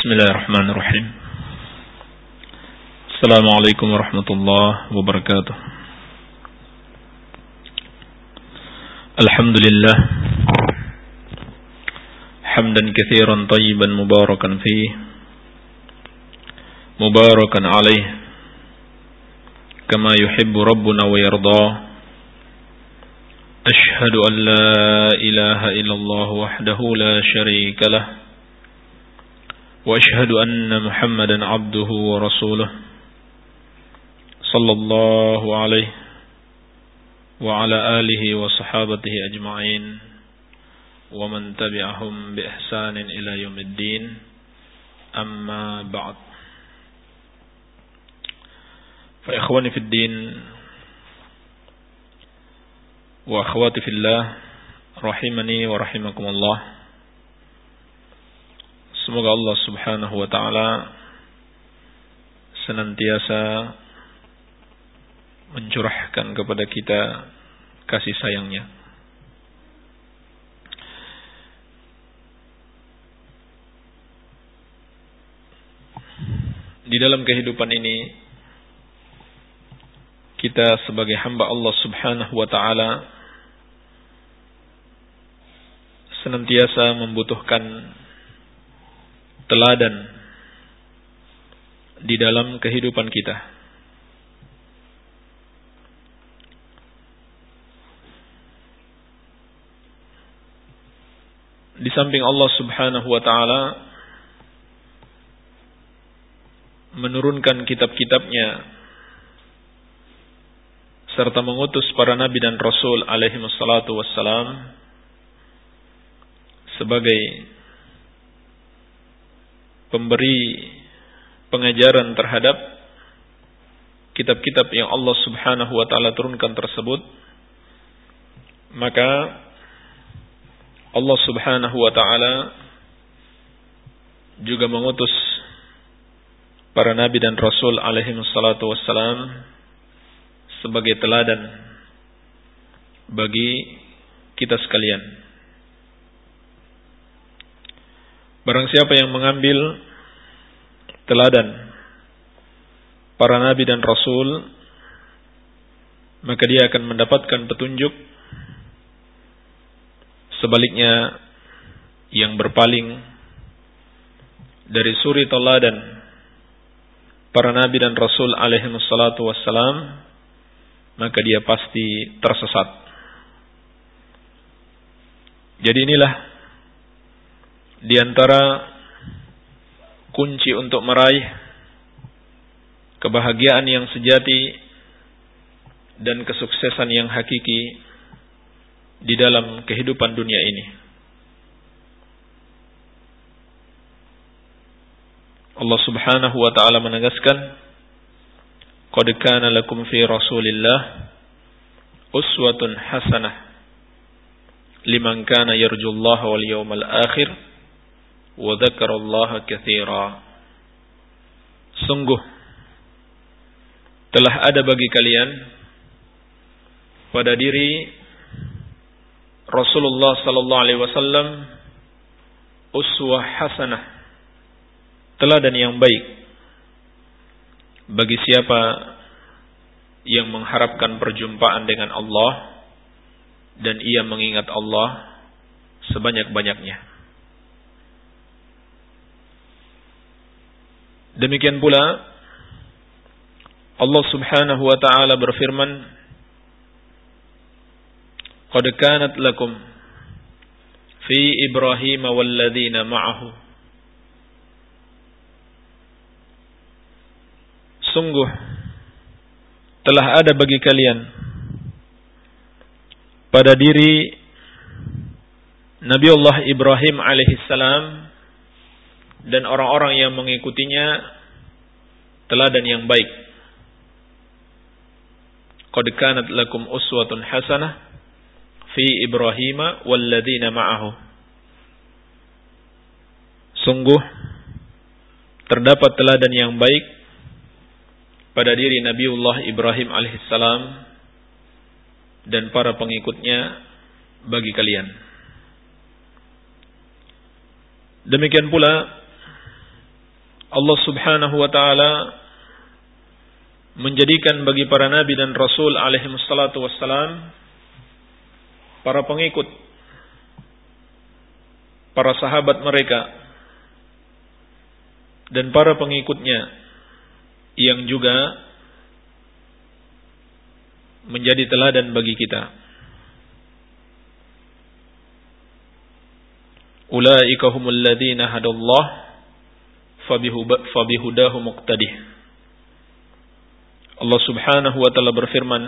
Bismillahirrahmanirrahim. Assalamualaikum warahmatullahi wabarakatuh. Alhamdulillah hamdan katsiran tayyiban mubarakan fihi mubarakan alaihi kama yuhibbu rabbuna wa yarda. Ashhadu an la ilaha illallah wahdahu la syarika lah wa ashhadu anna Muhammadan abduhu wa rasuluh sallallahu alaihi wa ala alihi wa sahabatihi ajma'in wa man tabi'ahum bi ihsanin ila yaumiddin, amma ba'd. Fa ikhwani fid din wa akhwati fillah rahimani wa rahimakumullah. Semoga Allah subhanahu wa ta'ala senantiasa mencurahkan kepada kita kasih sayangnya. Di dalam kehidupan ini, kita sebagai hamba Allah subhanahu wa ta'ala senantiasa membutuhkan teladan di dalam kehidupan kita. Di samping Allah subhanahu wa ta'ala menurunkan kitab-kitabnya serta mengutus para nabi dan rasul alaihi wassalatu wassalam sebagai pemberi pengajaran terhadap kitab-kitab yang Allah subhanahu wa ta'ala turunkan tersebut, maka Allah subhanahu wa ta'ala juga mengutus para nabi dan rasul alaihi wassalatu wassalam sebagai teladan bagi kita sekalian. Barang siapa yang mengambil teladan para nabi dan rasul, maka dia akan mendapatkan petunjuk. Sebaliknya, yang berpaling dari suri teladan para nabi dan rasul alaihi wassalatu wassalam, maka dia pasti tersesat. Jadi inilah di antara kunci untuk meraih kebahagiaan yang sejati dan kesuksesan yang hakiki di dalam kehidupan dunia ini. Allah subhanahu wa ta'ala menegaskan, qad kana lakum fi rasulillah uswatun hasanah liman kana yarjullaha wal yawmal akhir wa dzakarallaha katsira. Sungguh telah ada bagi kalian pada diri Rasulullah sallallahu alaihi wasallam uswah hasanah, teladan yang baik bagi siapa yang mengharapkan perjumpaan dengan Allah dan ia mengingat Allah sebanyak-banyaknya. Demikian pula Allah subhanahu wa ta'ala berfirman, qad kanat lakum fi Ibrahim walladzina ma'ahu. Sungguh telah ada bagi kalian pada diri Nabi Allah Ibrahim alaihissalam dan orang-orang yang mengikutinya teladan yang baik. Qad kanat lakum uswatun hasanah fi Ibrahim walladzina ma'ahu. Sungguh terdapat teladan yang baik pada diri Nabiullah Ibrahim alaihissalam dan para pengikutnya bagi kalian. Demikian pula Allah Subhanahu wa taala menjadikan bagi para nabi dan rasul alaihi wassalatu wassalam, para pengikut, para sahabat mereka dan para pengikutnya yang juga menjadi teladan bagi kita. Ulaika humul ladzina hadallahu fabihudahu muqtadih. Allah Subhanahu wa taala berfirman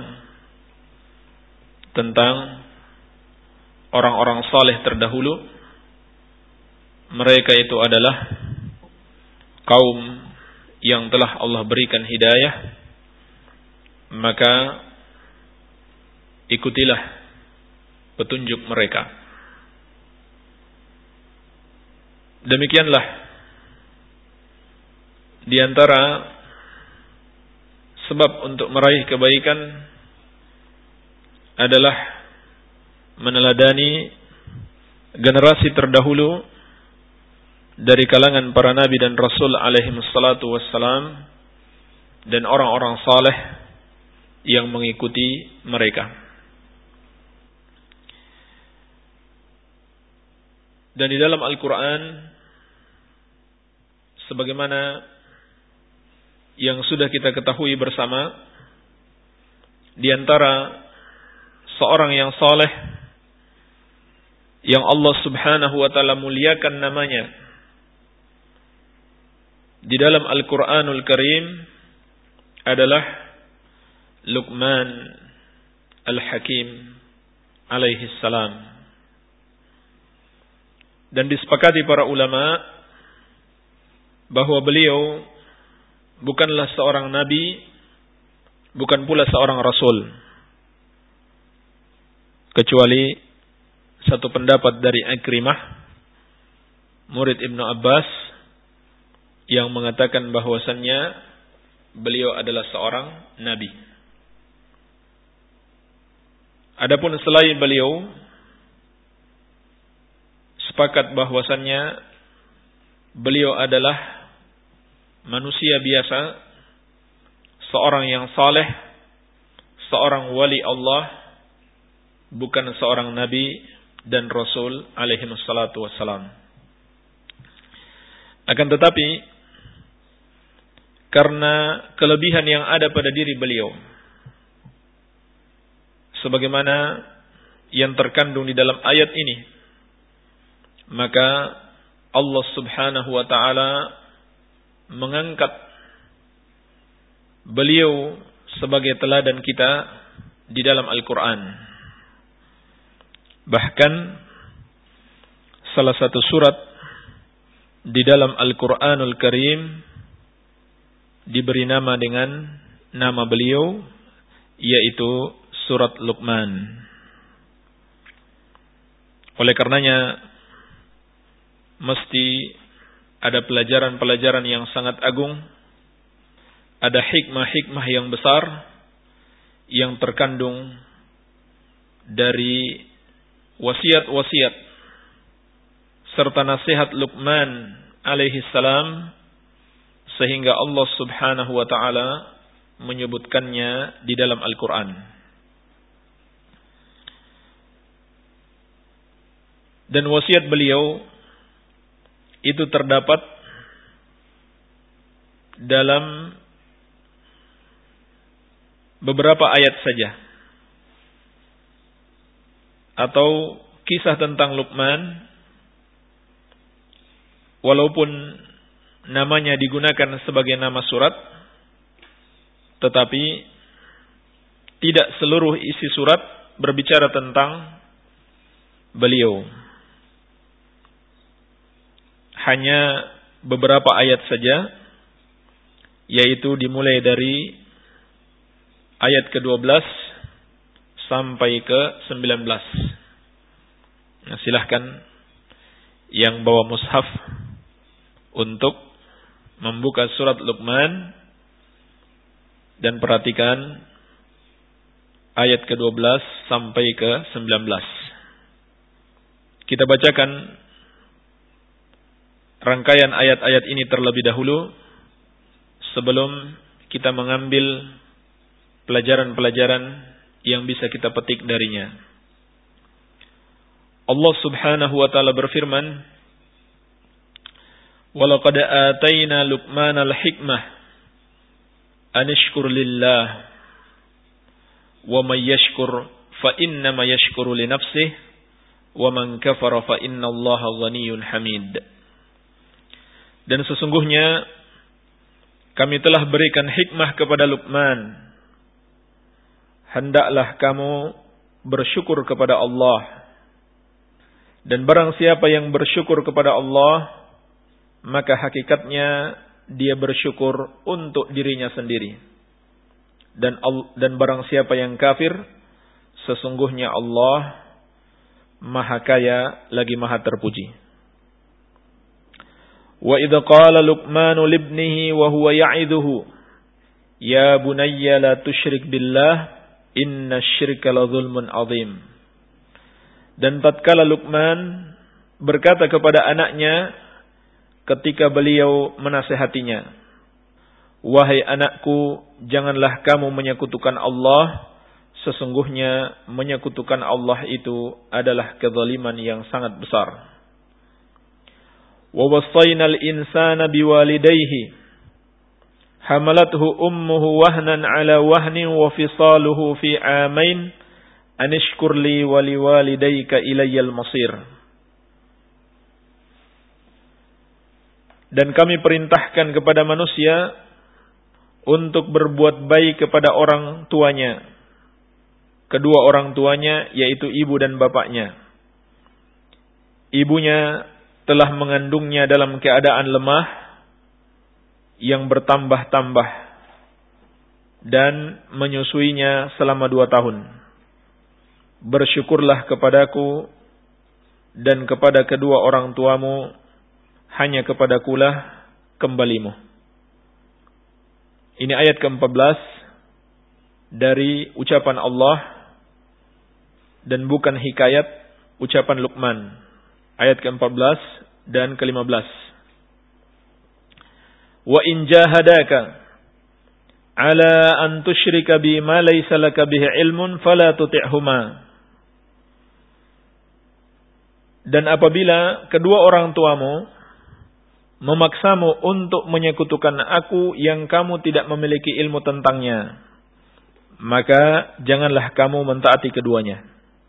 tentang orang-orang saleh terdahulu. Mereka itu adalah kaum yang telah Allah berikan hidayah, maka ikutilah petunjuk mereka. Demikianlah di antara sebab untuk meraih kebaikan adalah meneladani generasi terdahulu dari kalangan para nabi dan rasul alaihi wassalatu wassalam dan orang-orang saleh yang mengikuti mereka. Dan di dalam Al-Quran, sebagaimana yang sudah kita ketahui bersama, di antara seorang yang saleh yang Allah Subhanahu wa taala muliakan namanya di dalam Al-Qur'anul Karim adalah Luqman Al-Hakim alaihi salam. Dan disepakati para ulama bahwa beliau bukanlah seorang nabi, bukan pula seorang rasul, kecuali satu pendapat dari Ikrimah, murid Ibnu Abbas, yang mengatakan bahwasannya beliau adalah seorang nabi. Adapun selain beliau, sepakat bahwasannya beliau adalah manusia biasa, seorang yang saleh, seorang wali Allah, bukan seorang nabi dan rasul alaihi wassalatu wassalam. Akan tetapi karena kelebihan yang ada pada diri beliau, sebagaimana yang terkandung di dalam ayat ini, maka Allah Subhanahu wa taala mengangkat beliau sebagai teladan kita di dalam Al-Quran. Bahkan salah satu surat di dalam Al-Quranul Karim diberi nama dengan nama beliau, yaitu surat Luqman. Oleh karenanya mesti ada pelajaran-pelajaran yang sangat agung, ada hikmah-hikmah yang besar yang terkandung dari wasiat-wasiat serta nasihat Luqman alaihi salam, sehingga Allah Subhanahu wa taala menyebutkannya di dalam Al-Qur'an. Dan wasiat beliau itu terdapat dalam beberapa ayat saja, atau kisah tentang Luqman, walaupun namanya digunakan sebagai nama surat, tetapi tidak seluruh isi surat berbicara tentang beliau. Hanya beberapa ayat saja, yaitu dimulai dari ayat ke-12 sampai ke-19. Nah, silahkan yang bawa mushaf untuk membuka surat Luqman dan perhatikan ayat ke-12 sampai ke-19. Kita bacakan rangkaian ayat-ayat ini terlebih dahulu sebelum kita mengambil pelajaran-pelajaran yang bisa kita petik darinya. Allah Subhanahu wa taala berfirman, "Wa laqad atayna Luqmanal hikmah an ishkur lillah wa may yashkur fa innama yashkuru li nafsihi wa man kafara fa innallaha ghaniyyun hamid." Dan sesungguhnya kami telah berikan hikmah kepada Luqman. Hendaklah kamu bersyukur kepada Allah. Dan barang siapa yang bersyukur kepada Allah, maka hakikatnya dia bersyukur untuk dirinya sendiri. Dan barang siapa yang kafir, sesungguhnya Allah Maha Kaya lagi Maha Terpuji. Wa idza qala Luqmanu libnihi wa huwa ya'idhuhu ya bunayya la tusyrik billah innasyirka la dzulmun 'adzim. Dan tatkala Luqman berkata kepada anaknya ketika beliau menasihatinya, "Wahai anakku, janganlah kamu menyekutukan Allah, sesungguhnya menyekutukan Allah itu adalah kezaliman yang sangat besar." Wa wasainal insana biwalidayhi hamalathu ummuhu wahnan ala wahnin wa fisaluhu fi amain anishkur li wa liwalidayka ilayyal masir. Dan kami perintahkan kepada manusia untuk berbuat baik kepada orang tuanya, kedua orang tuanya yaitu ibu dan bapaknya. Ibunya telah mengandungnya dalam keadaan lemah yang bertambah-tambah dan menyusuinya selama 2 tahun. Bersyukurlah kepadaku dan kepada kedua orang tuamu, hanya kepadakulah kembalimu. Ini ayat ke-14 dari ucapan Allah dan bukan hikayat ucapan Luqman. Ayat ke-14 dan ke-15. Wa in jahadaka ala an tusyrika bi ma laysa laka bihi ilmun fala tuti'huma. Dan apabila kedua orang tuamu memaksamu untuk menyekutukan aku yang kamu tidak memiliki ilmu tentangnya, maka janganlah kamu mentaati keduanya.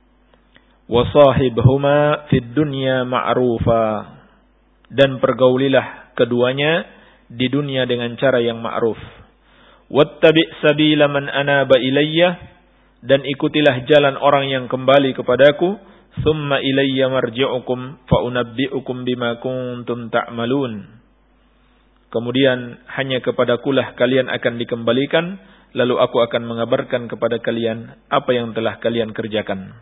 Wasahibhuma fid dunya ma'rufa. Dan pergaulilah keduanya di dunia dengan cara yang ma'ruf. Wattabi' sabila man anaba ilayya. Dan ikutilah jalan orang yang kembali kepadaku. Thumma ilayya marji'ukum fa'unabbi'ukum bima kuntum ta'malun. Kemudian hanya kepadakulah kalian akan dikembalikan, lalu aku akan mengabarkan kepada kalian apa yang telah kalian kerjakan.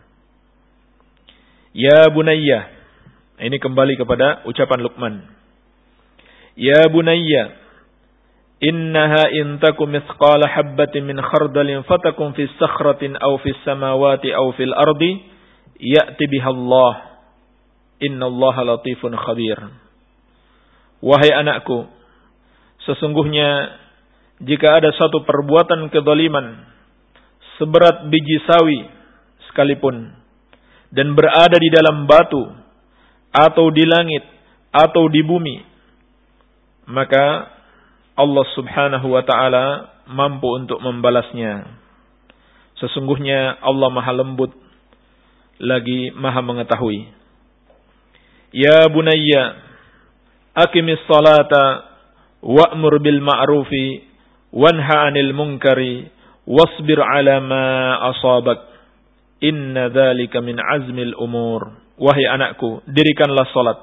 Ya bunayya. Ini kembali kepada ucapan Luqman. Ya bunayya, innaha in takum mithqala habbatin min khardalin fatakum fis sakhratin aw fis samawati aw fil ardi ya'ti biha Allah. Innallaha latifun khabir. Wahai anakku, sesungguhnya jika ada satu perbuatan kezaliman seberat biji sawi sekalipun dan berada di dalam batu atau di langit atau di bumi, maka Allah Subhanahu wa taala mampu untuk membalasnya. Sesungguhnya Allah Maha lembut lagi Maha mengetahui. Ya bunayya, aqimis salata wa'mur bil ma'rufi wanha 'anil munkari wasbir 'ala ma asabak. Inna dzalika min azmil umur. Wahai anakku, dirikanlah salat.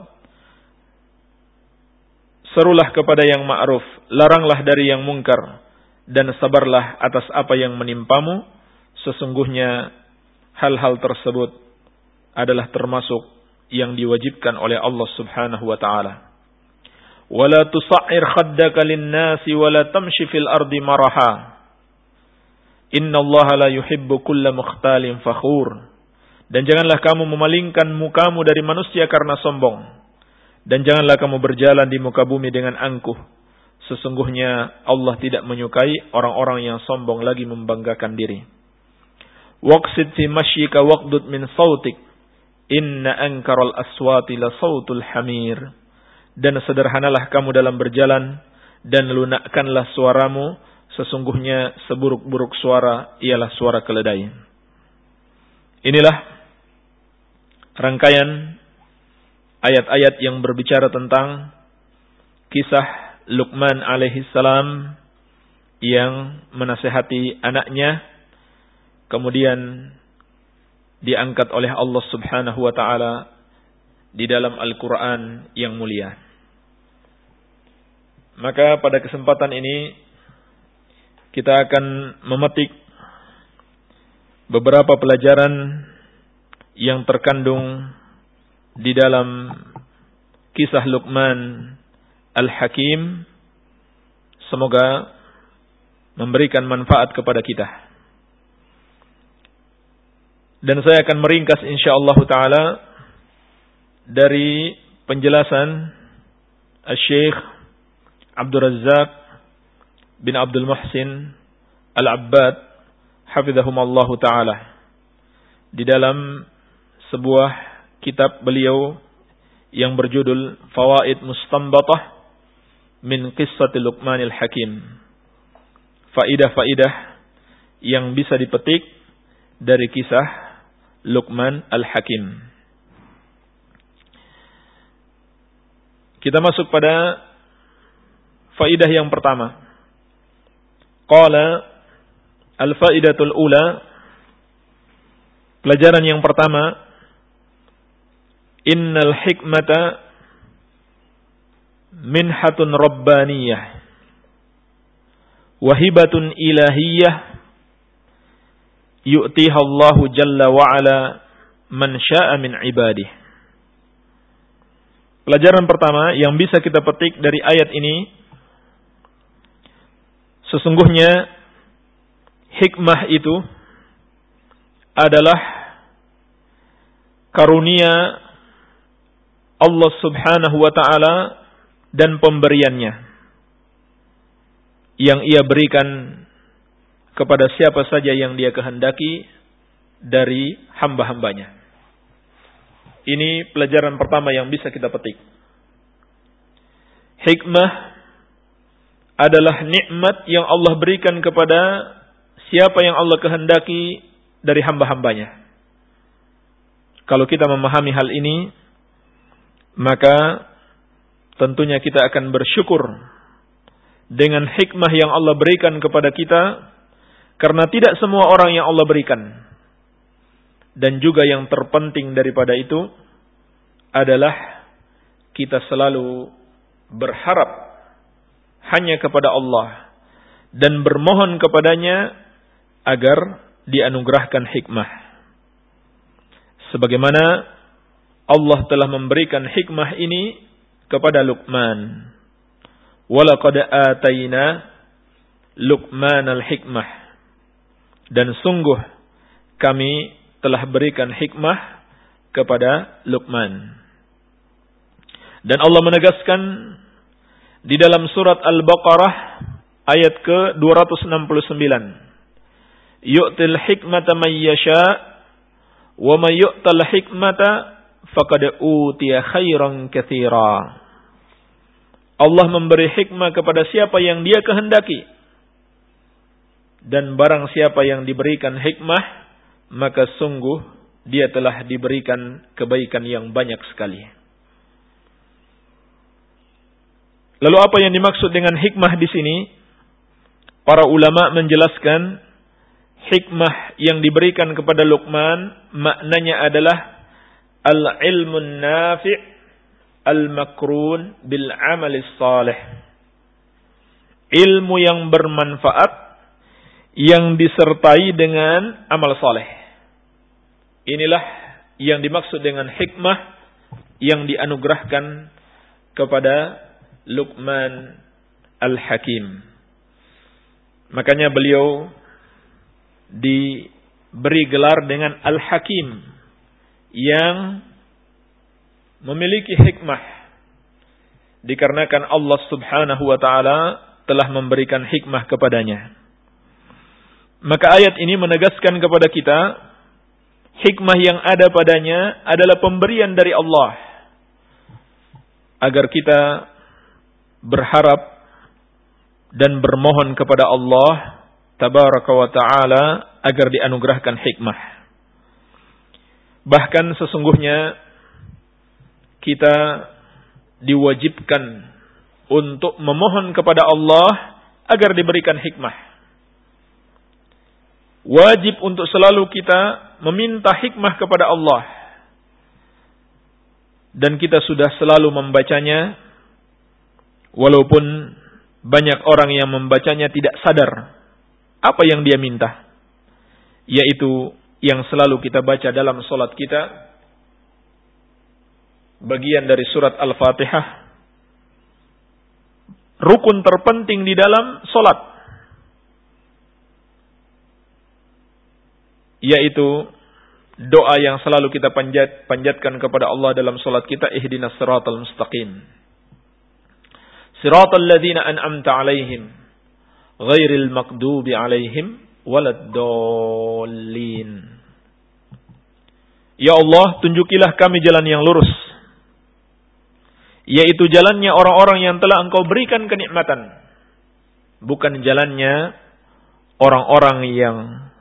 Serulah kepada yang ma'ruf, laranglah dari yang mungkar, dan sabarlah atas apa yang menimpamu. Sesungguhnya hal-hal tersebut adalah termasuk yang diwajibkan oleh Allah Subhanahu wa taala. Wala tusa'ir khaddaka lin-nasi wala tamshi fil ardi maraha. Innallaha la yuhibbu kulla mukhtalin fakhur. Dan janganlah kamu memalingkan mukamu dari manusia karena sombong. Dan janganlah kamu berjalan di muka bumi dengan angkuh. Sesungguhnya Allah tidak menyukai orang-orang yang sombong lagi membanggakan diri. Waqsid fi mashyika waqdud min sautik. Inna ankaral aswati la sautul hamir. Dan sederhanalah kamu dalam berjalan dan lunakkanlah suaramu. Sesungguhnya seburuk-buruk suara ialah suara keledai. Inilah rangkaian ayat-ayat yang berbicara tentang kisah Luqman alaihissalam yang menasihati anaknya, kemudian diangkat oleh Allah subhanahu wa ta'ala di dalam Al-Quran yang mulia. Maka pada kesempatan ini kita akan memetik beberapa pelajaran yang terkandung di dalam kisah Luqman Al-Hakim. Semoga memberikan manfaat kepada kita. Dan saya akan meringkas insyaallah ta'ala dari penjelasan Syekh Abdul Razzaq bin Abdul Muhsin Al-Abbad hafizahumallahu ta'ala di dalam sebuah kitab beliau yang berjudul Fawaid Mustanbatah min Qissatil Luqmanil Hakim. Faidah-faidah yang bisa dipetik dari kisah Luqman Al-Hakim. Kita masuk pada faidah yang pertama. Qala al-faidatul ula, pelajaran yang pertama, innal hikmata minhatun rabbaniyah wahibatun ilahiyah yu'tiha Allahu jalla wa ala man syaa min ibadih. Pelajaran pertama yang bisa kita petik dari ayat ini, sesungguhnya hikmah itu adalah karunia Allah subhanahu wa ta'ala dan pemberiannya yang ia berikan kepada siapa saja yang dia kehendaki dari hamba-hambanya. Ini pelajaran pertama yang bisa kita petik. Hikmah adalah nikmat yang Allah berikan kepada siapa yang Allah kehendaki dari hamba-hambanya. Kalau kita memahami hal ini, maka tentunya kita akan bersyukur dengan hikmah yang Allah berikan kepada kita, karena tidak semua orang yang Allah berikan. Dan juga yang terpenting daripada itu adalah kita selalu berharap hanya kepada Allah dan bermohon kepadanya agar dianugerahkan hikmah. Sebagaimana Allah telah memberikan hikmah ini kepada Luqman. Walaqad atayna Luqman al-hikmah. Dan sungguh kami telah berikan hikmah kepada Luqman. Dan Allah menegaskan di dalam surat Al-Baqarah ayat ke-269. Yu'til hikmata man yasha wa may yu'tal hikmata faqad utiya khairan katsira. Allah memberi hikmah kepada siapa yang dia kehendaki. Dan barang siapa yang diberikan hikmah, maka sungguh dia telah diberikan kebaikan yang banyak sekali. Lalu apa yang dimaksud dengan hikmah di sini? Para ulama menjelaskan hikmah yang diberikan kepada Luqman maknanya adalah al-ilmun nafi' al-makrun bil amalis salih. Ilmu yang bermanfaat yang disertai dengan amal saleh. Inilah yang dimaksud dengan hikmah yang dianugerahkan kepada Luqman Al-Hakim. Makanya beliau diberi gelar dengan Al-Hakim, yang memiliki hikmah dikarenakan Allah Subhanahu wa taala telah memberikan hikmah kepadanya. Maka ayat ini menegaskan kepada kita hikmah yang ada padanya adalah pemberian dari Allah agar kita berharap dan bermohon kepada Allah tabaraka wa taala agar dianugerahkan hikmah. Bahkan sesungguhnya kita diwajibkan untuk memohon kepada Allah agar diberikan hikmah. Wajib untuk selalu kita meminta hikmah kepada Allah. Dan kita sudah selalu membacanya, walaupun banyak orang yang membacanya tidak sadar apa yang dia minta. Yaitu yang selalu kita baca dalam solat kita, bagian dari surat Al-Fatihah, rukun terpenting di dalam solat, yaitu doa yang selalu kita panjatkan kepada Allah dalam solat kita, ihdinas siratal mustaqim, siratal ladzina an'amta alaihim ghairil maghdubi alaihim waladdallin. Ya Allah, tunjukilah kami jalan yang lurus, yaitu jalannya orang-orang yang telah Engkau berikan kenikmatan, bukan jalannya orang-orang yang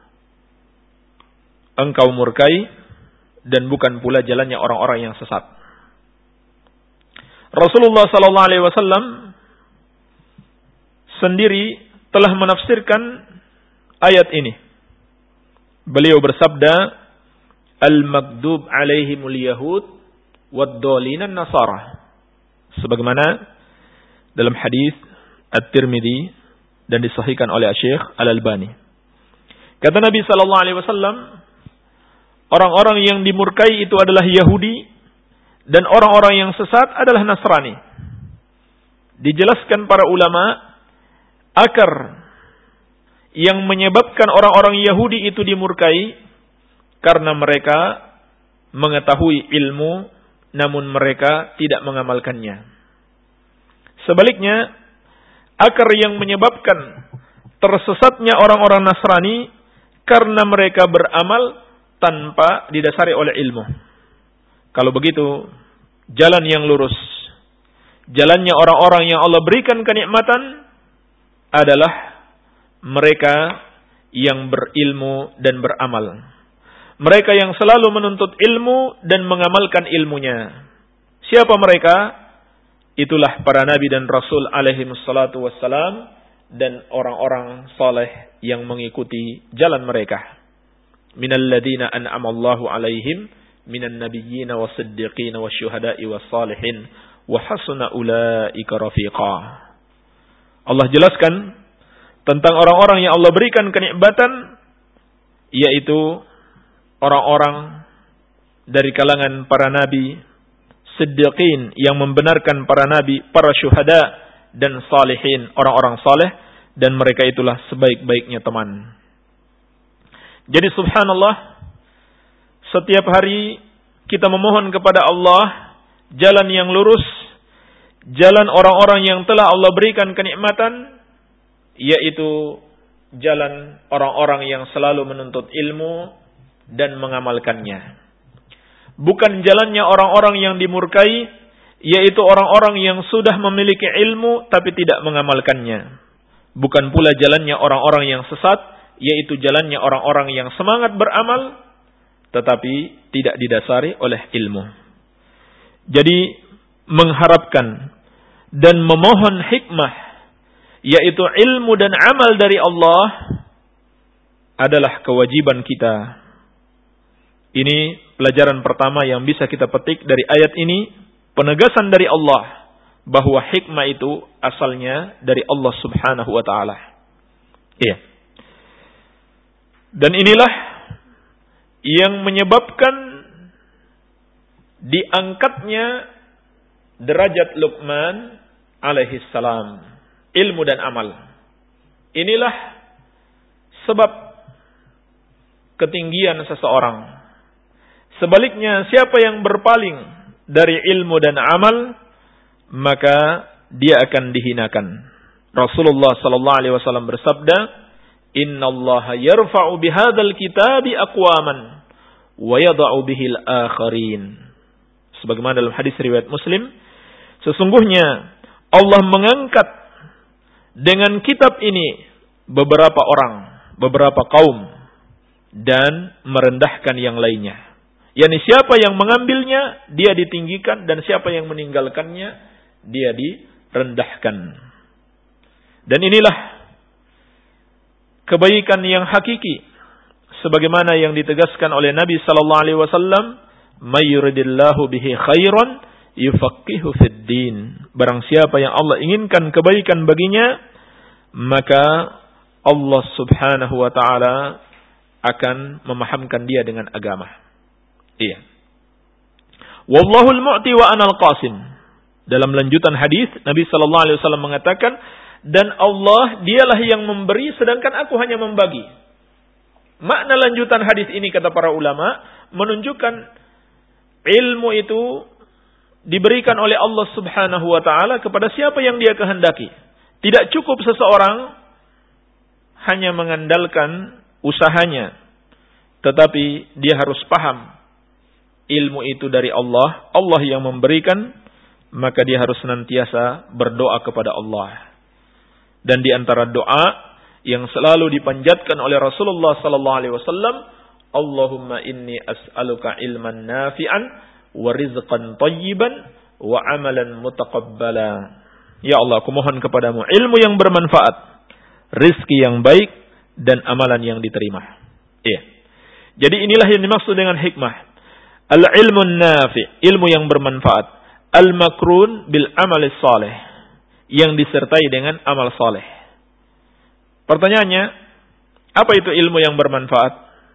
Engkau murkai, dan bukan pula jalannya orang-orang yang sesat. Rasulullah sallallahu alaihi wasallam sendiri telah menafsirkan ayat ini. Beliau bersabda, al-maghdub alaihimul yahud wad-dhallinan nasara. Sebagaimana dalam hadis At-Tirmidzi dan disahihkan oleh Syekh Al-Albani. Kata Nabi sallallahu alaihi wasallam, orang-orang yang dimurkai itu adalah Yahudi dan orang-orang yang sesat adalah Nasrani. Dijelaskan para ulama, akar yang menyebabkan orang-orang Yahudi itu dimurkai karena mereka mengetahui ilmu namun mereka tidak mengamalkannya. Sebaliknya, akar yang menyebabkan tersesatnya orang-orang Nasrani karena mereka beramal tanpa didasari oleh ilmu. Kalau begitu, jalan yang lurus, jalannya orang-orang yang Allah berikan kenikmatan adalah mereka yang berilmu dan beramal. Mereka yang selalu menuntut ilmu dan mengamalkan ilmunya. Siapa mereka? Itulah para nabi dan rasul alaihi wassalatu wassalam dan orang-orang saleh yang mengikuti jalan mereka. Minal ladina an'amallahu alaihim minan nabiyyin was-siddiqin wasyuhada'i was-salihin wa hasuna ulaika rafiqa. Allah jelaskan tentang orang-orang yang Allah berikan kenikmatan, yaitu orang-orang dari kalangan para nabi, siddiqin yang membenarkan para nabi, para syuhada dan salihin, orang-orang saleh, dan mereka itulah sebaik-baiknya teman. Jadi subhanallah, setiap hari kita memohon kepada Allah jalan yang lurus, jalan orang-orang yang telah Allah berikan kenikmatan, yaitu jalan orang-orang yang selalu menuntut ilmu dan mengamalkannya. Bukan jalannya orang-orang yang dimurkai, yaitu orang-orang yang sudah memiliki ilmu tapi tidak mengamalkannya. Bukan pula jalannya orang-orang yang sesat, yaitu jalannya orang-orang yang semangat beramal tetapi tidak didasari oleh ilmu. Jadi mengharapkan dan memohon hikmah, yaitu ilmu dan amal dari Allah, adalah kewajiban kita. Ini pelajaran pertama yang bisa kita petik dari ayat ini, penegasan dari Allah bahwa hikmah itu asalnya dari Allah Subhanahu wa taala. Iya. Dan inilah yang menyebabkan diangkatnya derajat Luqman alaihi salam, ilmu dan amal. Inilah sebab ketinggian seseorang. Sebaliknya, siapa yang berpaling dari ilmu dan amal, maka dia akan dihinakan. Rasulullah sallallahu alaihi wasallam bersabda, "Innallaha yarfa'u bihadzal kitabi aqwaman wa yadh'u bihil akharin." Sebagaimana dalam hadis riwayat Muslim, sesungguhnya Allah mengangkat dengan kitab ini beberapa orang, beberapa kaum, dan merendahkan yang lainnya. Yani siapa yang mengambilnya, dia ditinggikan, dan siapa yang meninggalkannya, dia direndahkan. Dan inilah kebaikan yang hakiki, sebagaimana yang ditegaskan oleh Nabi sallallahu alaihi wasallam, "May yuridillahu bihi khairan yufaqihu fid din." Barang siapa yang Allah inginkan kebaikan baginya, maka Allah Subhanahu wa taala akan memahamkan dia dengan agama. Iya. Wallahul mu'ti wa anal qasim. Dalam lanjutan hadis Nabi sallallahu alaihi wasallam mengatakan, dan Allah dialah yang memberi sedangkan aku hanya membagi. Makna lanjutan hadis ini kata para ulama menunjukkan ilmu itu diberikan oleh Allah Subhanahu wa taala kepada siapa yang dia kehendaki. Tidak cukup seseorang hanya mengandalkan usahanya, tetapi dia harus paham ilmu itu dari Allah. Allah yang memberikan, maka dia harus senantiasa berdoa kepada Allah. Dan di antara doa yang selalu dipanjatkan oleh Rasulullah sallallahu alaihi wasallam, Allahumma inni as'aluka ilman nafi'an wa rizqan thayyiban wa amalan mutaqabbala. Ya Allah, aku mohon kepadamu ilmu yang bermanfaat, rizki yang baik, dan amalan yang diterima. Iya. Jadi inilah yang dimaksud dengan hikmah. Al-ilmun nafi', ilmu yang bermanfaat. Al-makrun bil amalis salih, yang disertai dengan amal saleh. Pertanyaannya, apa itu ilmu yang bermanfaat?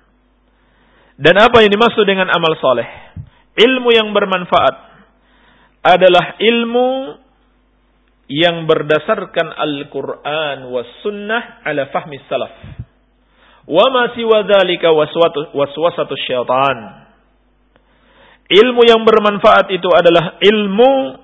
Dan apa yang dimaksud dengan amal saleh? Ilmu yang bermanfaat adalah ilmu yang berdasarkan Al-Quran was sunnah ala fahmi salaf. Wa ma siwa dzalika waswasatus syaitan. Ilmu yang bermanfaat itu adalah ilmu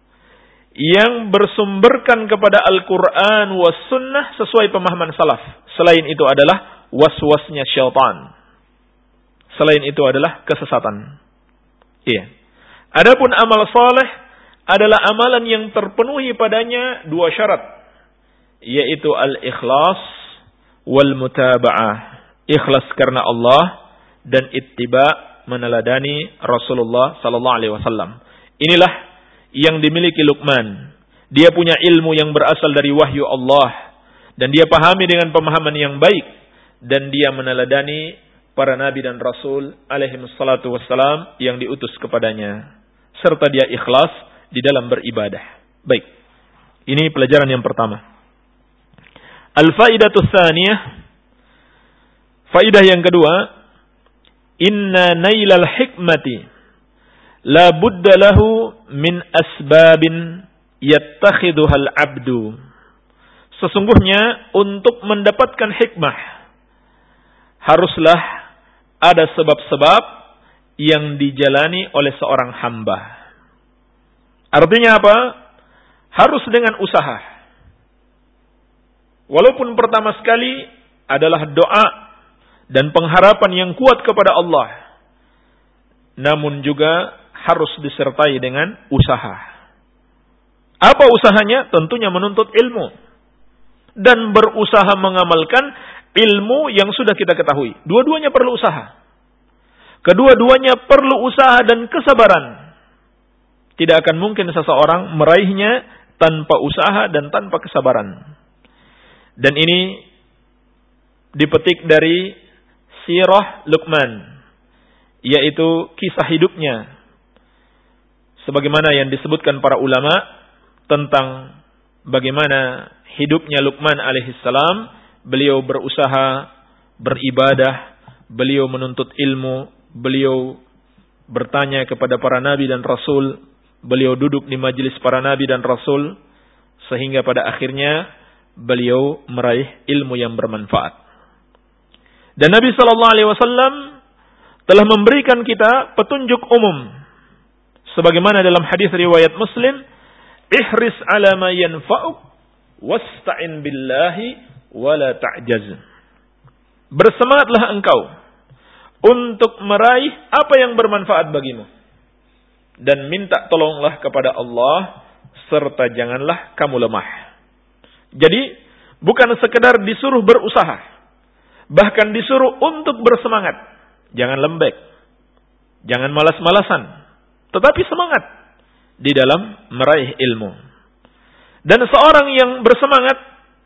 yang bersumberkan kepada Al-Quran was sunnah sesuai pemahaman salaf. Selain itu adalah waswasnya syaitan. Selain itu adalah kesesatan. Iya. Adapun amal saleh adalah amalan yang terpenuhi padanya dua syarat, yaitu al-ikhlas wal mutaba'ah. Ikhlas karena Allah dan ittiba, meneladani Rasulullah sallallahu alaihi wasallam. Inilah yang dimiliki Luqman. Dia punya ilmu yang berasal dari wahyu Allah dan dia pahami dengan pemahaman yang baik, dan dia meneladani para nabi dan rasul alaihi wassalatu wassalam yang diutus kepadanya, serta dia ikhlas di dalam beribadah. Baik. Ini pelajaran yang pertama. Al-faidatu tsaniyah, faidah yang kedua, inna nailal hikmati la budda lahu min asbabin yattakhidhuhal abdu. Sesungguhnya untuk mendapatkan hikmah haruslah ada sebab-sebab yang dijalani oleh seorang hamba. Artinya apa? Harus dengan usaha. Walaupun pertama sekali adalah doa dan pengharapan yang kuat kepada Allah, namun juga harus disertai dengan usaha. Apa usahanya? Tentunya menuntut ilmu dan berusaha mengamalkan ilmu yang sudah kita ketahui. Dua-duanya perlu usaha. Kedua-duanya perlu usaha dan kesabaran. Tidak akan mungkin seseorang meraihnya tanpa usaha dan tanpa kesabaran. Dan ini dipetik dari sirah Luqman, yaitu kisah hidupnya. Sebagaimana yang disebutkan para ulama tentang bagaimana hidupnya Luqman alaihissalam, beliau berusaha, beribadah, beliau menuntut ilmu, beliau bertanya kepada para nabi dan rasul, beliau duduk di majelis para nabi dan rasul, sehingga pada akhirnya beliau meraih ilmu yang bermanfaat. Dan Nabi SAW telah memberikan kita petunjuk umum, sebagaimana dalam hadis riwayat Muslim, ihris ala ma yanfa'uk wasta'in billahi wala ta'jaz. Bersemangatlah engkau untuk meraih apa yang bermanfaat bagimu dan minta tolonglah kepada Allah serta janganlah kamu lemah. Jadi bukan sekedar disuruh berusaha, bahkan disuruh untuk bersemangat. Jangan lembek, jangan malas-malasan, tetapi semangat di dalam meraih ilmu. Dan seorang yang bersemangat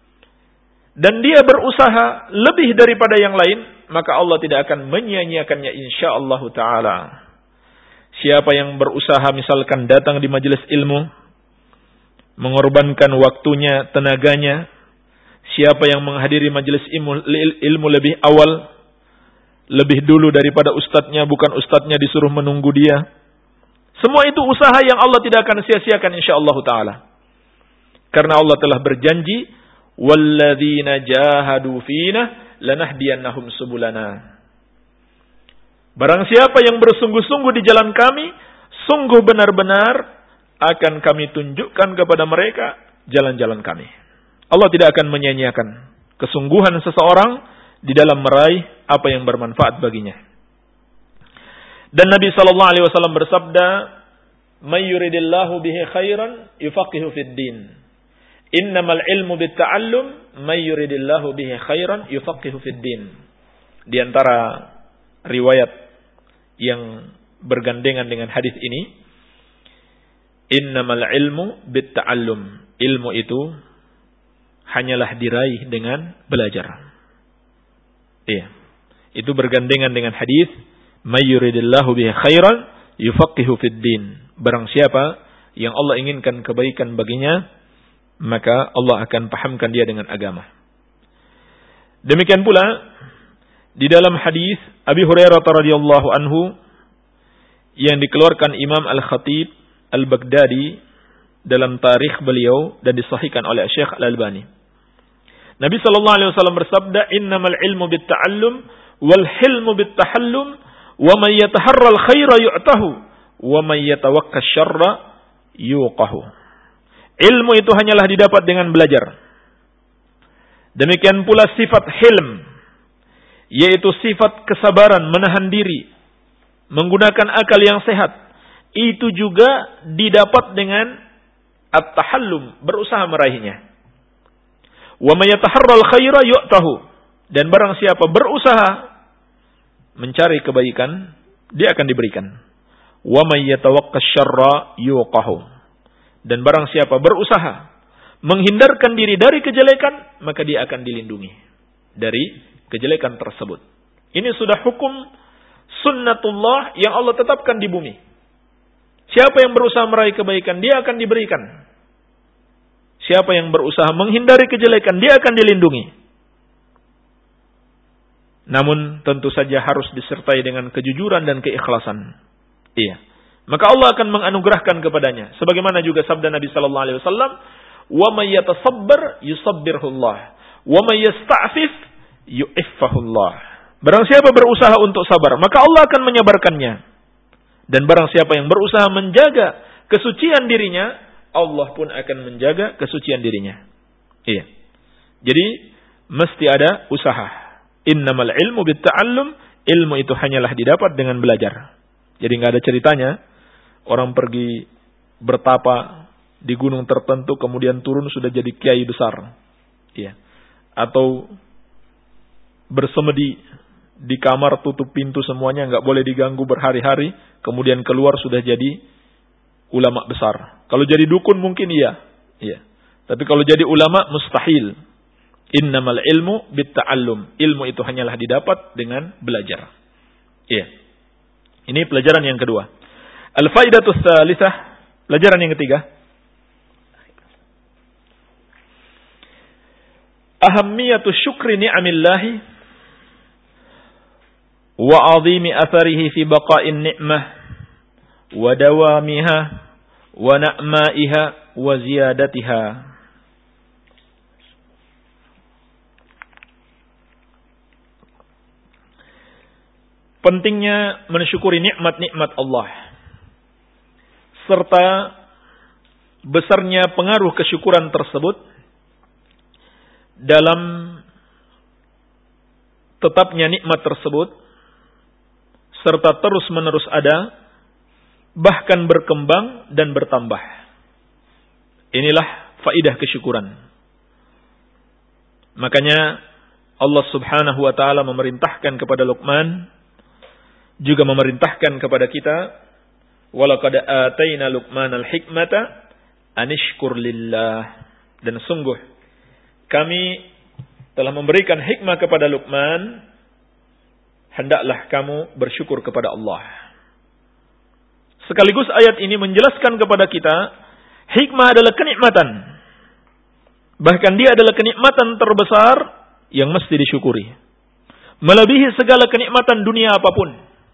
dan dia berusaha lebih daripada yang lain, maka Allah tidak akan menyia-nyiakannya insyaallah ta'ala. Siapa yang berusaha misalkan datang di majelis ilmu, mengorbankan waktunya, tenaganya. Siapa yang menghadiri majelis ilmu lebih awal, lebih dulu daripada ustadznya, bukan ustadznya disuruh menunggu dia. Semua itu usaha yang Allah tidak akan sia-siakan insyaallah ta'ala. Karena Allah telah berjanji, walladzina jahadu fina lanahdiyannahum subulana. Barang siapa yang bersungguh-sungguh di jalan kami, sungguh benar-benar akan kami tunjukkan kepada mereka jalan-jalan kami. Allah tidak akan menyia-nyiakan kesungguhan seseorang di dalam meraih apa yang bermanfaat baginya. Dan Nabi SAW bersabda, "May yuridillahu bihi khairan yufaqihu fid din. Innamal ilmu bitta'allum, may yuridillahu bihi khairan yufaqihu fid din." Di antara riwayat yang bergandengan dengan hadis ini, innamal ilmu bitta'allum. Ilmu itu hanyalah diraih dengan belajar. Iya. Itu bergandengan dengan hadis, may yuridillahu bihi khairan yufaqihu fid din. Barang siapa yang Allah inginkan kebaikan baginya, maka Allah akan pahamkan dia dengan agama. Demikian pula di dalam hadis Abi Hurairah radhiyallahu anhu yang dikeluarkan Imam Al-Khatib Al-Baghdadi dalam tarikh beliau dan disahihkan oleh Syekh Al-Albani. Nabi sallallahu alaihi wasallam bersabda, "Innamal ilmu bitta'allum wal hilmu bittahallum wa man yataharral khaira yu'tahu wa man yatawakkas syarra yuqahu." Ilmu itu hanyalah didapat dengan belajar. Demikian pula sifat hilm, yaitu sifat kesabaran, menahan diri, menggunakan akal yang sehat. Itu juga didapat dengan at-tahallum, berusaha meraihnya. Wa may yataharral khaira yu'tahu. Dan barang siapa berusaha mencari kebaikan, dia akan diberikan. Wa may yatawakkas syarra yuqahu. Dan barang siapa berusaha menghindarkan diri dari kejelekan, maka dia akan dilindungi dari kejelekan tersebut. Ini sudah hukum sunnatullah yang Allah tetapkan di bumi. Siapa yang berusaha meraih kebaikan, dia akan diberikan. Siapa yang berusaha menghindari kejelekan, dia akan dilindungi. Namun tentu saja harus disertai dengan kejujuran dan keikhlasan. Iya. Maka Allah akan menganugerahkan kepadanya. Sebagaimana juga sabda Nabi sallallahu alaihi wasallam, "Wa may yatasabbar yusabbirhullah, wa may yasta'fif yu'iffahullah." Barang siapa berusaha untuk sabar, maka Allah akan menyabarkannya. Dan barang siapa yang berusaha menjaga kesucian dirinya, Allah pun akan menjaga kesucian dirinya. Iya. Jadi mesti ada usaha. Innamal ilmu bitta'allum. Ilmu itu hanyalah didapat dengan belajar. Jadi enggak ada ceritanya orang pergi bertapa di gunung tertentu kemudian turun sudah jadi kiai besar. Iya. Atau bersemedi di kamar, tutup pintu semuanya, enggak boleh diganggu berhari-hari, kemudian keluar sudah jadi ulama besar. Kalau jadi dukun mungkin iya. Iya. Tapi kalau jadi ulama mustahil. Innamal ilmu bitta'allum. Ilmu itu hanyalah didapat dengan belajar. Iya. Ini pelajaran yang kedua. Al-faidatus tsalisah, pelajaran yang ketiga. Ahammiyatu syukri ni'amillahi wa 'azimi atharihi fi baqa'in ni'mah wa dawamiha wa na'maiha wa ziyadatiha. Pentingnya mensyukuri nikmat-nikmat Allah serta besarnya pengaruh kesyukuran tersebut dalam tetapnya nikmat tersebut, serta terus-menerus ada, bahkan berkembang dan bertambah. Inilah faidah kesyukuran. Makanya Allah Subhanahu wa taala memerintahkan kepada Luqman, juga memerintahkan kepada kita, walaqad ataina Luqmanal hikmata anishkur lillah. Dan sungguh kami telah memberikan hikmah kepada Luqman, hendaklah kamu bersyukur kepada Allah. Sekaligus ayat ini menjelaskan kepada kita, hikmah adalah kenikmatan. Bahkan dia adalah kenikmatan terbesar yang mesti disyukuri, melebihi segala kenikmatan dunia apapun.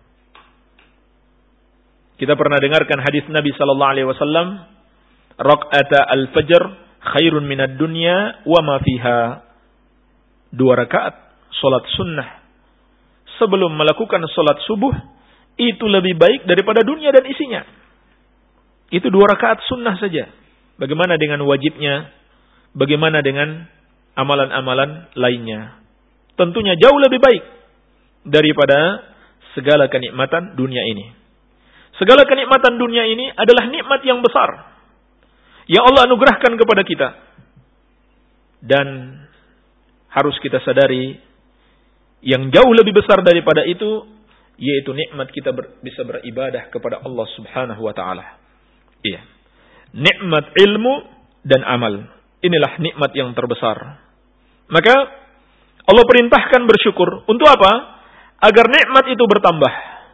Kita pernah dengarkan hadis Nabi sallallahu alaihi wasallam, raq'ata al-fajr khairun minad dunya wa ma fiha. 2 rakaat salat sunnah sebelum melakukan salat subuh itu lebih baik daripada dunia dan isinya. Itu 2 rakaat sunnah saja. Bagaimana dengan wajibnya? Bagaimana dengan amalan-amalan lainnya? Tentunya jauh lebih baik daripada segala kenikmatan dunia ini. Segala kenikmatan dunia ini adalah nikmat yang besar yang Allah anugerahkan kepada kita. Dan harus kita sadari, yang jauh lebih besar daripada itu, yaitu nikmat kita bisa beribadah kepada Allah Subhanahu wa taala. Iya. Nikmat ilmu dan amal. Inilah nikmat yang terbesar. Maka Allah perintahkan bersyukur. Untuk apa? Agar nikmat itu bertambah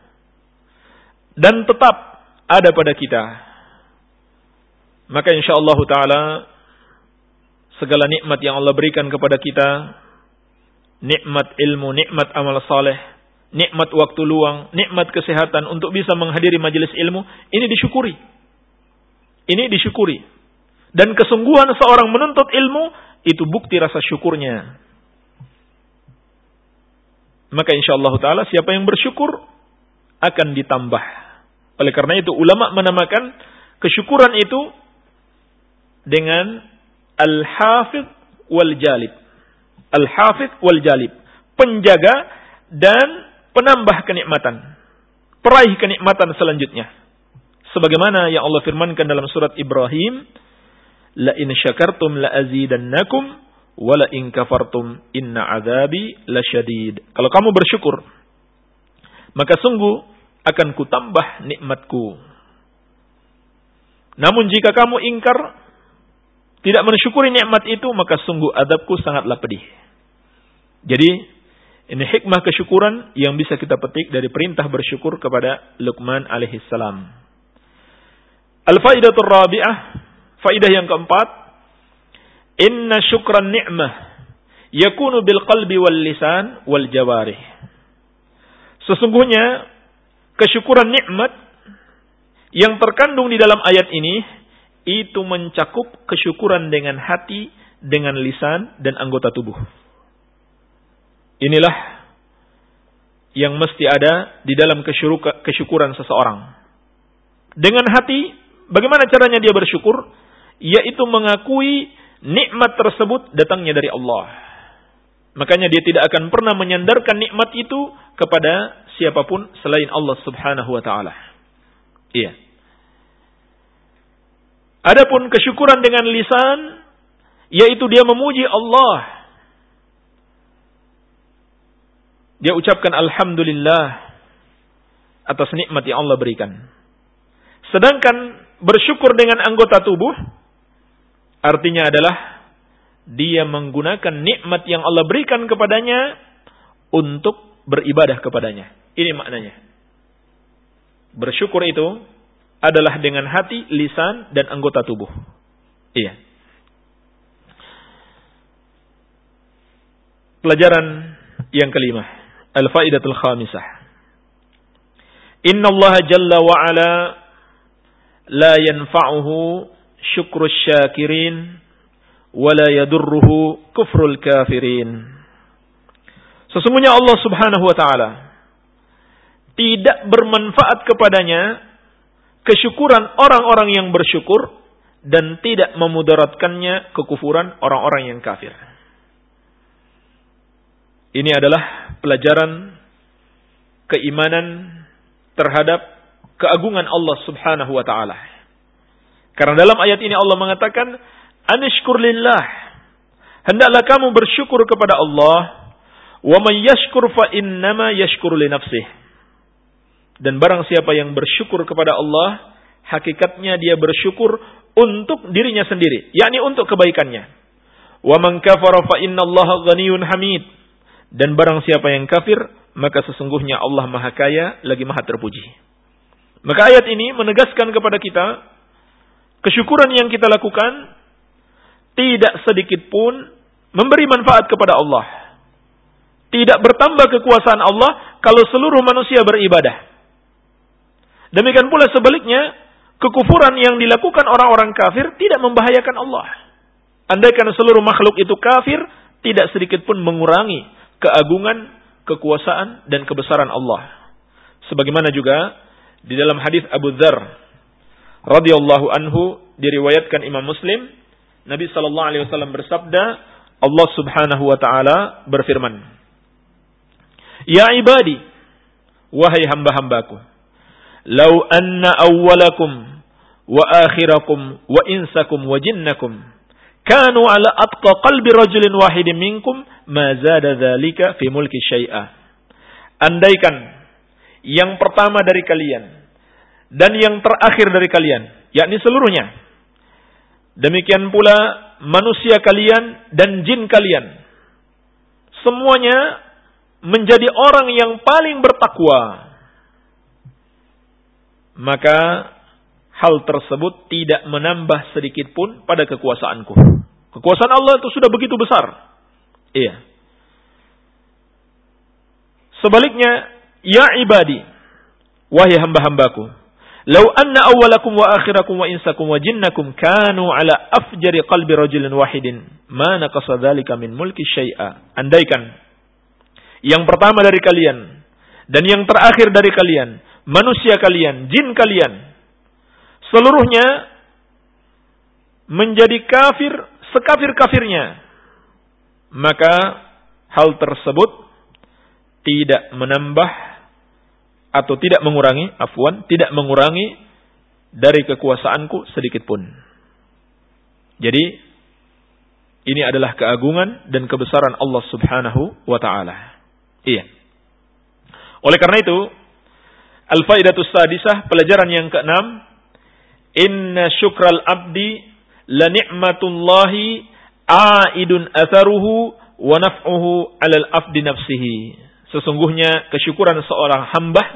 dan tetap ada pada kita. Maka insyaallah taala segala nikmat yang Allah berikan kepada kita, nikmat ilmu, nikmat amal saleh, nikmat waktu luang, nikmat kesehatan untuk bisa menghadiri majelis ilmu, ini disyukuri. Ini disyukuri. Dan kesungguhan seorang menuntut ilmu, itu bukti rasa syukurnya. Maka insyaallah ta'ala siapa yang bersyukur, akan ditambah. Oleh karena itu ulama menamakan kesyukuran itu dengan al-hafidh wal-jalib. Al-hafidh wal-jalib. Penjaga dan penambah kenikmatan. Peraih kenikmatan selanjutnya. Sebagaimana yang Allah firmankan dalam surat Ibrahim, la in syakartum la azidannakum wa la in kafartum inna azabi lasyadid. Kalau kamu bersyukur, maka sungguh akan kutambah nikmatku. Namun jika kamu ingkar, tidak mensyukuri nikmat itu, maka sungguh azabku sangatlah pedih. Jadi, ini hikmah kesyukuran yang bisa kita petik dari perintah bersyukur kepada Luqman alaihissalam. Al-faidatul rabi'ah, faidah yang keempat, inna syukran ni'mah yakunu bil qalbi wal lisan wal jawarih. Sesungguhnya kesyukuran nikmat yang terkandung di dalam ayat ini itu mencakup kesyukuran dengan hati, dengan lisan dan anggota tubuh. Inilah yang mesti ada di dalam kesyukuran seseorang. Dengan hati, bagaimana caranya dia bersyukur? Yaitu mengakui nikmat tersebut datangnya dari Allah. Makanya dia tidak akan pernah menyandarkan nikmat itu kepada siapapun selain Allah Subhanahu wa taala. Iya. Adapun kesyukuran dengan lisan, yaitu dia memuji Allah. Dia ucapkan alhamdulillah atas nikmat yang Allah berikan. Sedangkan bersyukur dengan anggota tubuh, artinya adalah dia menggunakan nikmat yang Allah berikan kepadanya untuk beribadah kepadanya. Ini maknanya. Bersyukur itu adalah dengan hati, lisan, dan anggota tubuh. Iya. Pelajaran yang kelima. Al-faidatul khamisah. Inna Allah jalla wa'ala la yanfa'uhu syukrus syakirin wa la yadurruhu kufrul kafirin. Sesungguhnya Allah Subhanahu wa ta'ala tidak bermanfaat kepadanya kesyukuran orang-orang yang bersyukur, dan tidak memudaratkannya kekufuran orang-orang yang kafir. Ini adalah pelajaran keimanan terhadap keagungan Allah Subhanahu wa taala. Karena dalam ayat ini Allah mengatakan, "Anishkur lillah." Hendaklah kamu bersyukur kepada Allah. "Wa may yashkur fa innama yashkuru li nafsihi." Dan barang siapa yang bersyukur kepada Allah, hakikatnya dia bersyukur untuk dirinya sendiri, yakni untuk kebaikannya. "Wa man kafara fa innallaha ghaniyyun hamid." Dan barang siapa yang kafir, maka sesungguhnya Allah Maha Kaya lagi Maha Terpuji. Maka ayat ini menegaskan kepada kita, kesyukuran yang kita lakukan tidak sedikit pun memberi manfaat kepada Allah. Tidak bertambah kekuasaan Allah kalau seluruh manusia beribadah. Demikian pula sebaliknya, kekufuran yang dilakukan orang-orang kafir tidak membahayakan Allah. Andaikan seluruh makhluk itu kafir, tidak sedikit pun mengurangi keagungan, kekuasaan, dan kebesaran Allah. Sebagaimana juga di dalam hadis Abu Dzar radhiyallahu anhu diriwayatkan Imam Muslim, Nabi sallallahu alaihi wasallam bersabda, Allah Subhanahu wa taala berfirman, "Ya ibadi, wahai hamba-hambaku, lau anna awwalakum wa akhirakum wa insakum wa jinnakum kanu ala atqa qalbi rajulin wahidin minkum ma zada dzalika fi mulki syai'a." Andaikan yang pertama dari kalian dan yang terakhir dari kalian, yakni seluruhnya, demikian pula manusia kalian dan jin kalian, semuanya menjadi orang yang paling bertakwa, maka hal tersebut tidak menambah sedikit pun pada kekuasaanku. Kekuasaan Allah itu sudah begitu besar. Iya. Sebaliknya, ya ibadi, wahai hamba-hambaku, lau anna awwalakum wa akhirakum wa insakum wa jinnakum kanu ala afjari qalbi rajulin wahidin ma naqasa dzalika min mulki syai'a. Andaikan yang pertama dari kalian dan yang terakhir dari kalian, manusia kalian, jin kalian, seluruhnya menjadi kafir sekafir-kafirnya, maka hal tersebut tidak menambah atau tidak mengurangi dari kekuasaanku sedikit pun. Jadi ini adalah keagungan dan kebesaran Allah Subhanahu wa taala. Iya. Oleh karena itu, al-faidatus sadisah, pelajaran yang ke-6, inna syukral abdi la ni'matullahi a'idun atharuhu wa naf'uhu 'alal abdi nafsihi. Sesungguhnya kesyukuran seorang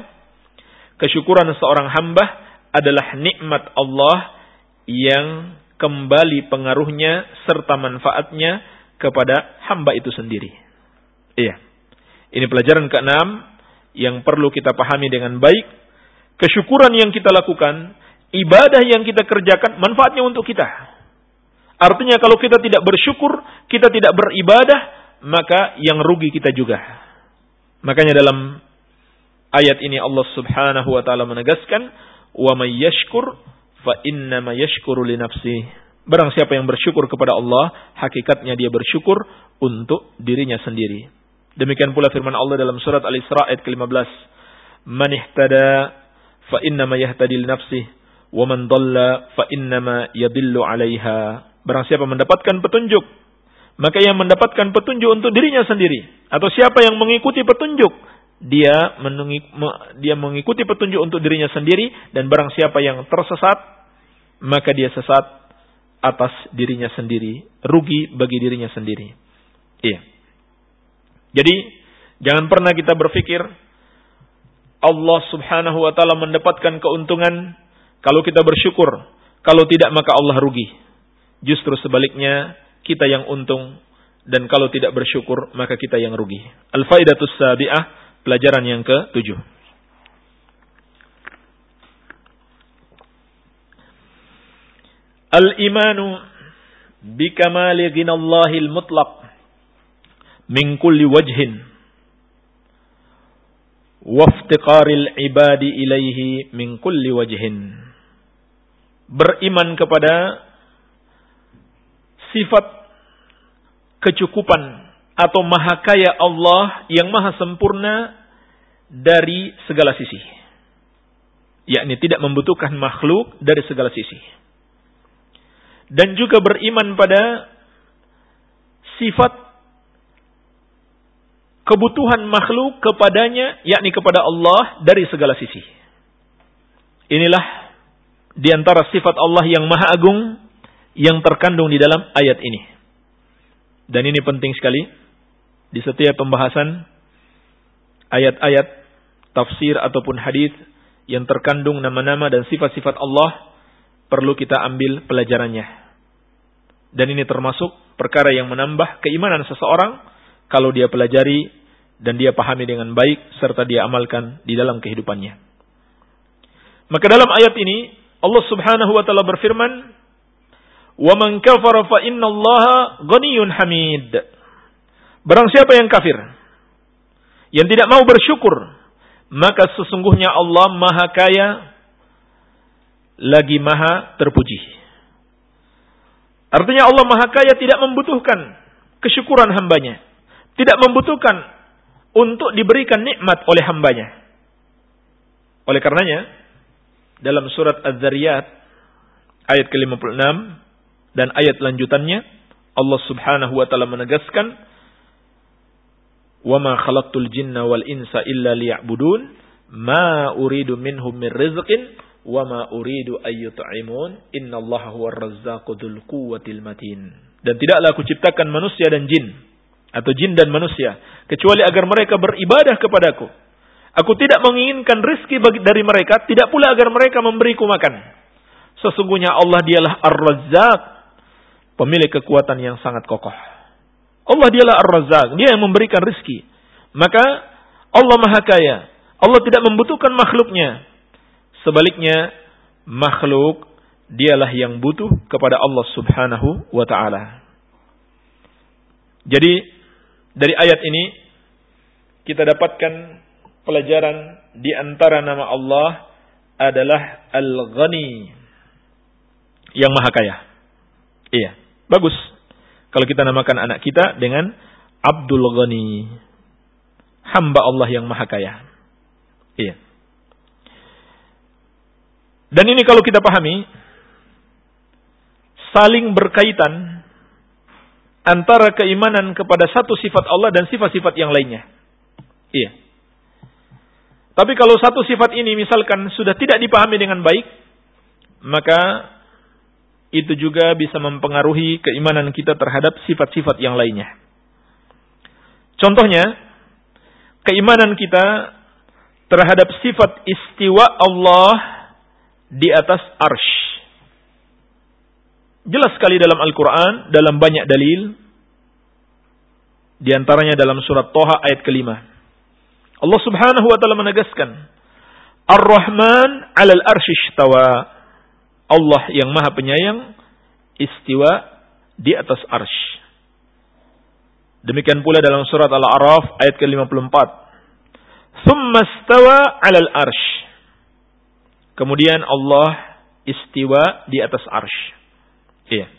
hamba adalah nikmat Allah yang kembali pengaruhnya serta manfaatnya kepada hamba itu sendiri. Iya. Ini pelajaran ke-6 yang perlu kita pahami dengan baik. Kesyukuran yang kita lakukan, ibadah yang kita kerjakan, manfaatnya untuk kita. Artinya kalau kita tidak bersyukur, kita tidak beribadah, maka yang rugi kita juga. Makanya dalam ayat ini Allah Subhanahu wa taala menegaskan, "Wa may yashkur fa innama yashkuru li nafsihi." Barang siapa yang bersyukur kepada Allah, hakikatnya dia bersyukur untuk dirinya sendiri. Demikian pula firman Allah dalam surat Al-Isra ayat ke-15, "Man ihtada fa innama yahtadi li nafsihi wa man dhalla fa innama yadhillu 'alaiha." Barang siapa mendapatkan petunjuk, maka yang mendapatkan petunjuk untuk dirinya sendiri. Atau siapa yang mengikuti petunjuk, dia mengikuti petunjuk untuk dirinya sendiri. Dan barang siapa yang tersesat, maka dia sesat atas dirinya sendiri. Rugi bagi dirinya sendiri. Iya. Jadi, jangan pernah kita berpikir Allah Subhanahu wa ta'ala mendapatkan keuntungan kalau kita bersyukur. Kalau tidak, maka Allah rugi. Justru sebaliknya, kita yang untung, dan kalau tidak bersyukur maka kita yang rugi. Al-faidatus sabi'ah, pelajaran yang ke-7. Al-imanu bikamali ghinallahil mutlaq min kulli wajhin wa iftiqaril ibadi ilaihi min kulli wajhin. Beriman kepada sifat kecukupan atau maha kaya Allah yang maha sempurna dari segala sisi. Yakni tidak membutuhkan makhluk dari segala sisi. Dan juga beriman pada sifat kebutuhan makhluk kepadanya, yakni kepada Allah dari segala sisi. Inilah di antara sifat Allah yang maha agung yang terkandung di dalam ayat ini. Dan ini penting sekali di setiap pembahasan ayat-ayat tafsir ataupun hadis yang terkandung nama-nama dan sifat-sifat Allah, perlu kita ambil pelajarannya. Dan ini termasuk perkara yang menambah keimanan seseorang kalau dia pelajari dan dia pahami dengan baik serta dia amalkan di dalam kehidupannya. Maka dalam ayat ini Allah Subhanahu wa taala berfirman, "Wa man kafara fa innallaha ghaniyyun hamid." Barang siapa yang kafir, yang tidak mau bersyukur, maka sesungguhnya Allah maha kaya lagi maha terpuji. Artinya Allah maha kaya tidak membutuhkan kesyukuran hambanya. Tidak membutuhkan untuk diberikan nikmat oleh hambanya. Oleh karenanya, dalam surat Az-Zariyat ayat ke-56 dan ayat lanjutannya, Allah Subhanahu wa taala menegaskan, "Wa ma khalaqtul jinna wal insa illa liya'budun, ma uridu minhum min rizqin wa ma uridu ayyut'imun, innallaha huwar razzaqu dzul quwwatil matin." Dan tidaklah aku ciptakan manusia dan jin, atau jin dan manusia, kecuali agar mereka beribadah kepadaku. Aku tidak menginginkan rezeki dari mereka, tidak pula agar mereka memberiku makan. Sesungguhnya Allah dialah Ar-Razzaq, pemilik kekuatan yang sangat kokoh. Allah dialah Ar-Razzaq, dia yang memberikan rezeki. Maka Allah maha kaya. Allah tidak membutuhkan makhluknya. Sebaliknya, makhluk dialah yang butuh kepada Allah Subhanahu wa ta'ala. Jadi, dari ayat ini, kita dapatkan pelajaran di antara nama Allah adalah Al-Ghani, yang maha kaya. Iya, bagus kalau kita namakan anak kita dengan Abdul Ghani, hamba Allah yang maha kaya. Iya. Dan ini kalau kita pahami, saling berkaitan antara keimanan kepada satu sifat Allah dan sifat-sifat yang lainnya. Iya. Tapi kalau satu sifat ini misalkan sudah tidak dipahami dengan baik, maka itu juga bisa mempengaruhi keimanan kita terhadap sifat-sifat yang lainnya. Contohnya, keimanan kita terhadap sifat istiwa Allah di atas arsy. Jelas sekali dalam Al-Quran, dalam banyak dalil, di antaranya dalam surat Toha ayat ke-5. Allah Subhanahu wa ta'ala menegaskan, Ar-Rahman 'alal arsy istawa. Allah yang maha penyayang istiwa di atas arsy. Demikian pula dalam surat Al-A'raf ayat ke-54. Tsumma istawa 'alal arsy. Kemudian Allah istiwa di atas arsy. Iya.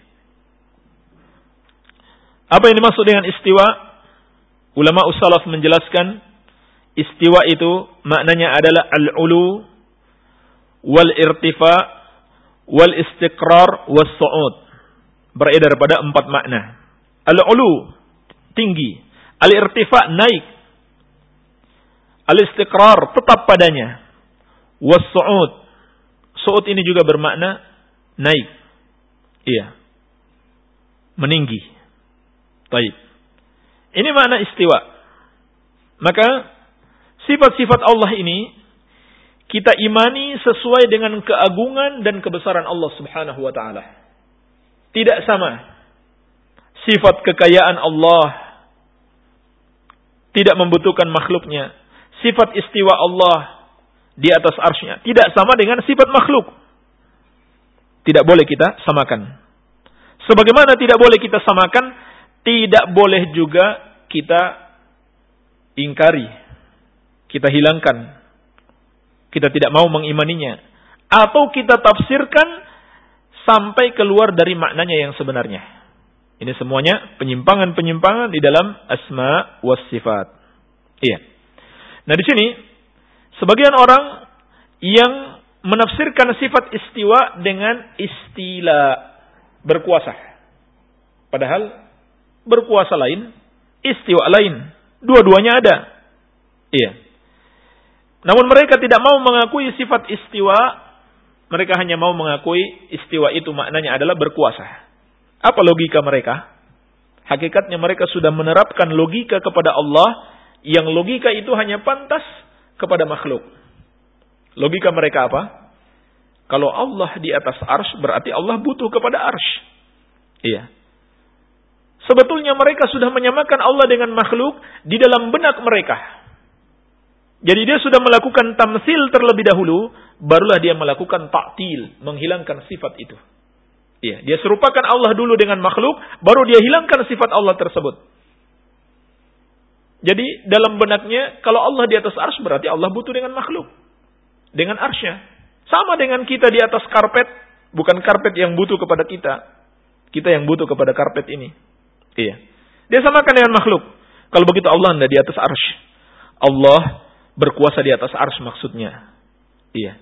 Apa yang dimaksud dengan istiwa? Ulama ussalaf menjelaskan, istiwa itu maknanya adalah al-ulu wal irtifa wal istiqrar was su'ud. Beredar pada 4 makna. Al-ulu, tinggi. Al-irtifa, naik. Al-istiqrar, tetap padanya. Was su'ud. Su'ud ini juga bermakna naik. Iya. Meninggi. Baik. Ini makna istiwa. Maka sifat-sifat Allah ini kita imani sesuai dengan keagungan dan kebesaran Allah Subhanahu wa ta'ala. Tidak sama. Sifat kekayaan Allah tidak membutuhkan makhluknya. Sifat istiwa Allah di atas arsy-Nya tidak sama dengan sifat makhluk. Tidak boleh kita samakan. Sebagaimana tidak boleh kita samakan, tidak boleh juga kita ingkari. Kita hilangkan. Kita tidak mau mengimaninya. Atau kita tafsirkan sampai keluar dari maknanya yang sebenarnya. Ini semuanya penyimpangan-penyimpangan di dalam asma was sifat. Iya. Nah, di sini sebagian orang yang menafsirkan sifat istiwa dengan istila, berkuasa. Padahal berkuasa lain, istiwa lain. Dua-duanya ada. Iya. Namun mereka tidak mau mengakui sifat istiwa, mereka hanya mau mengakui istiwa itu maknanya adalah berkuasa. Apa logika mereka? Hakikatnya mereka sudah menerapkan logika kepada Allah, yang logika itu hanya pantas kepada makhluk. Logika mereka apa? Kalau Allah di atas arsy, berarti Allah butuh kepada arsy. Iya. Sebetulnya mereka sudah menyamakan Allah dengan makhluk di dalam benak mereka. Jadi dia sudah melakukan tamsil terlebih dahulu, barulah dia melakukan ta'til, menghilangkan sifat itu. Iya, dia serupakan Allah dulu dengan makhluk, baru dia hilangkan sifat Allah tersebut. Jadi dalam benaknya, kalau Allah di atas arsy berarti Allah butuh dengan makhluk. Dengan arsy-Nya. Sama dengan kita di atas karpet, bukan karpet yang butuh kepada kita. Kita yang butuh kepada karpet ini. Iya. Dia samakan dengan makhluk. Kalau begitu Allah tidak di atas arsy. Allah berkuasa di atas arsy maksudnya. Iya.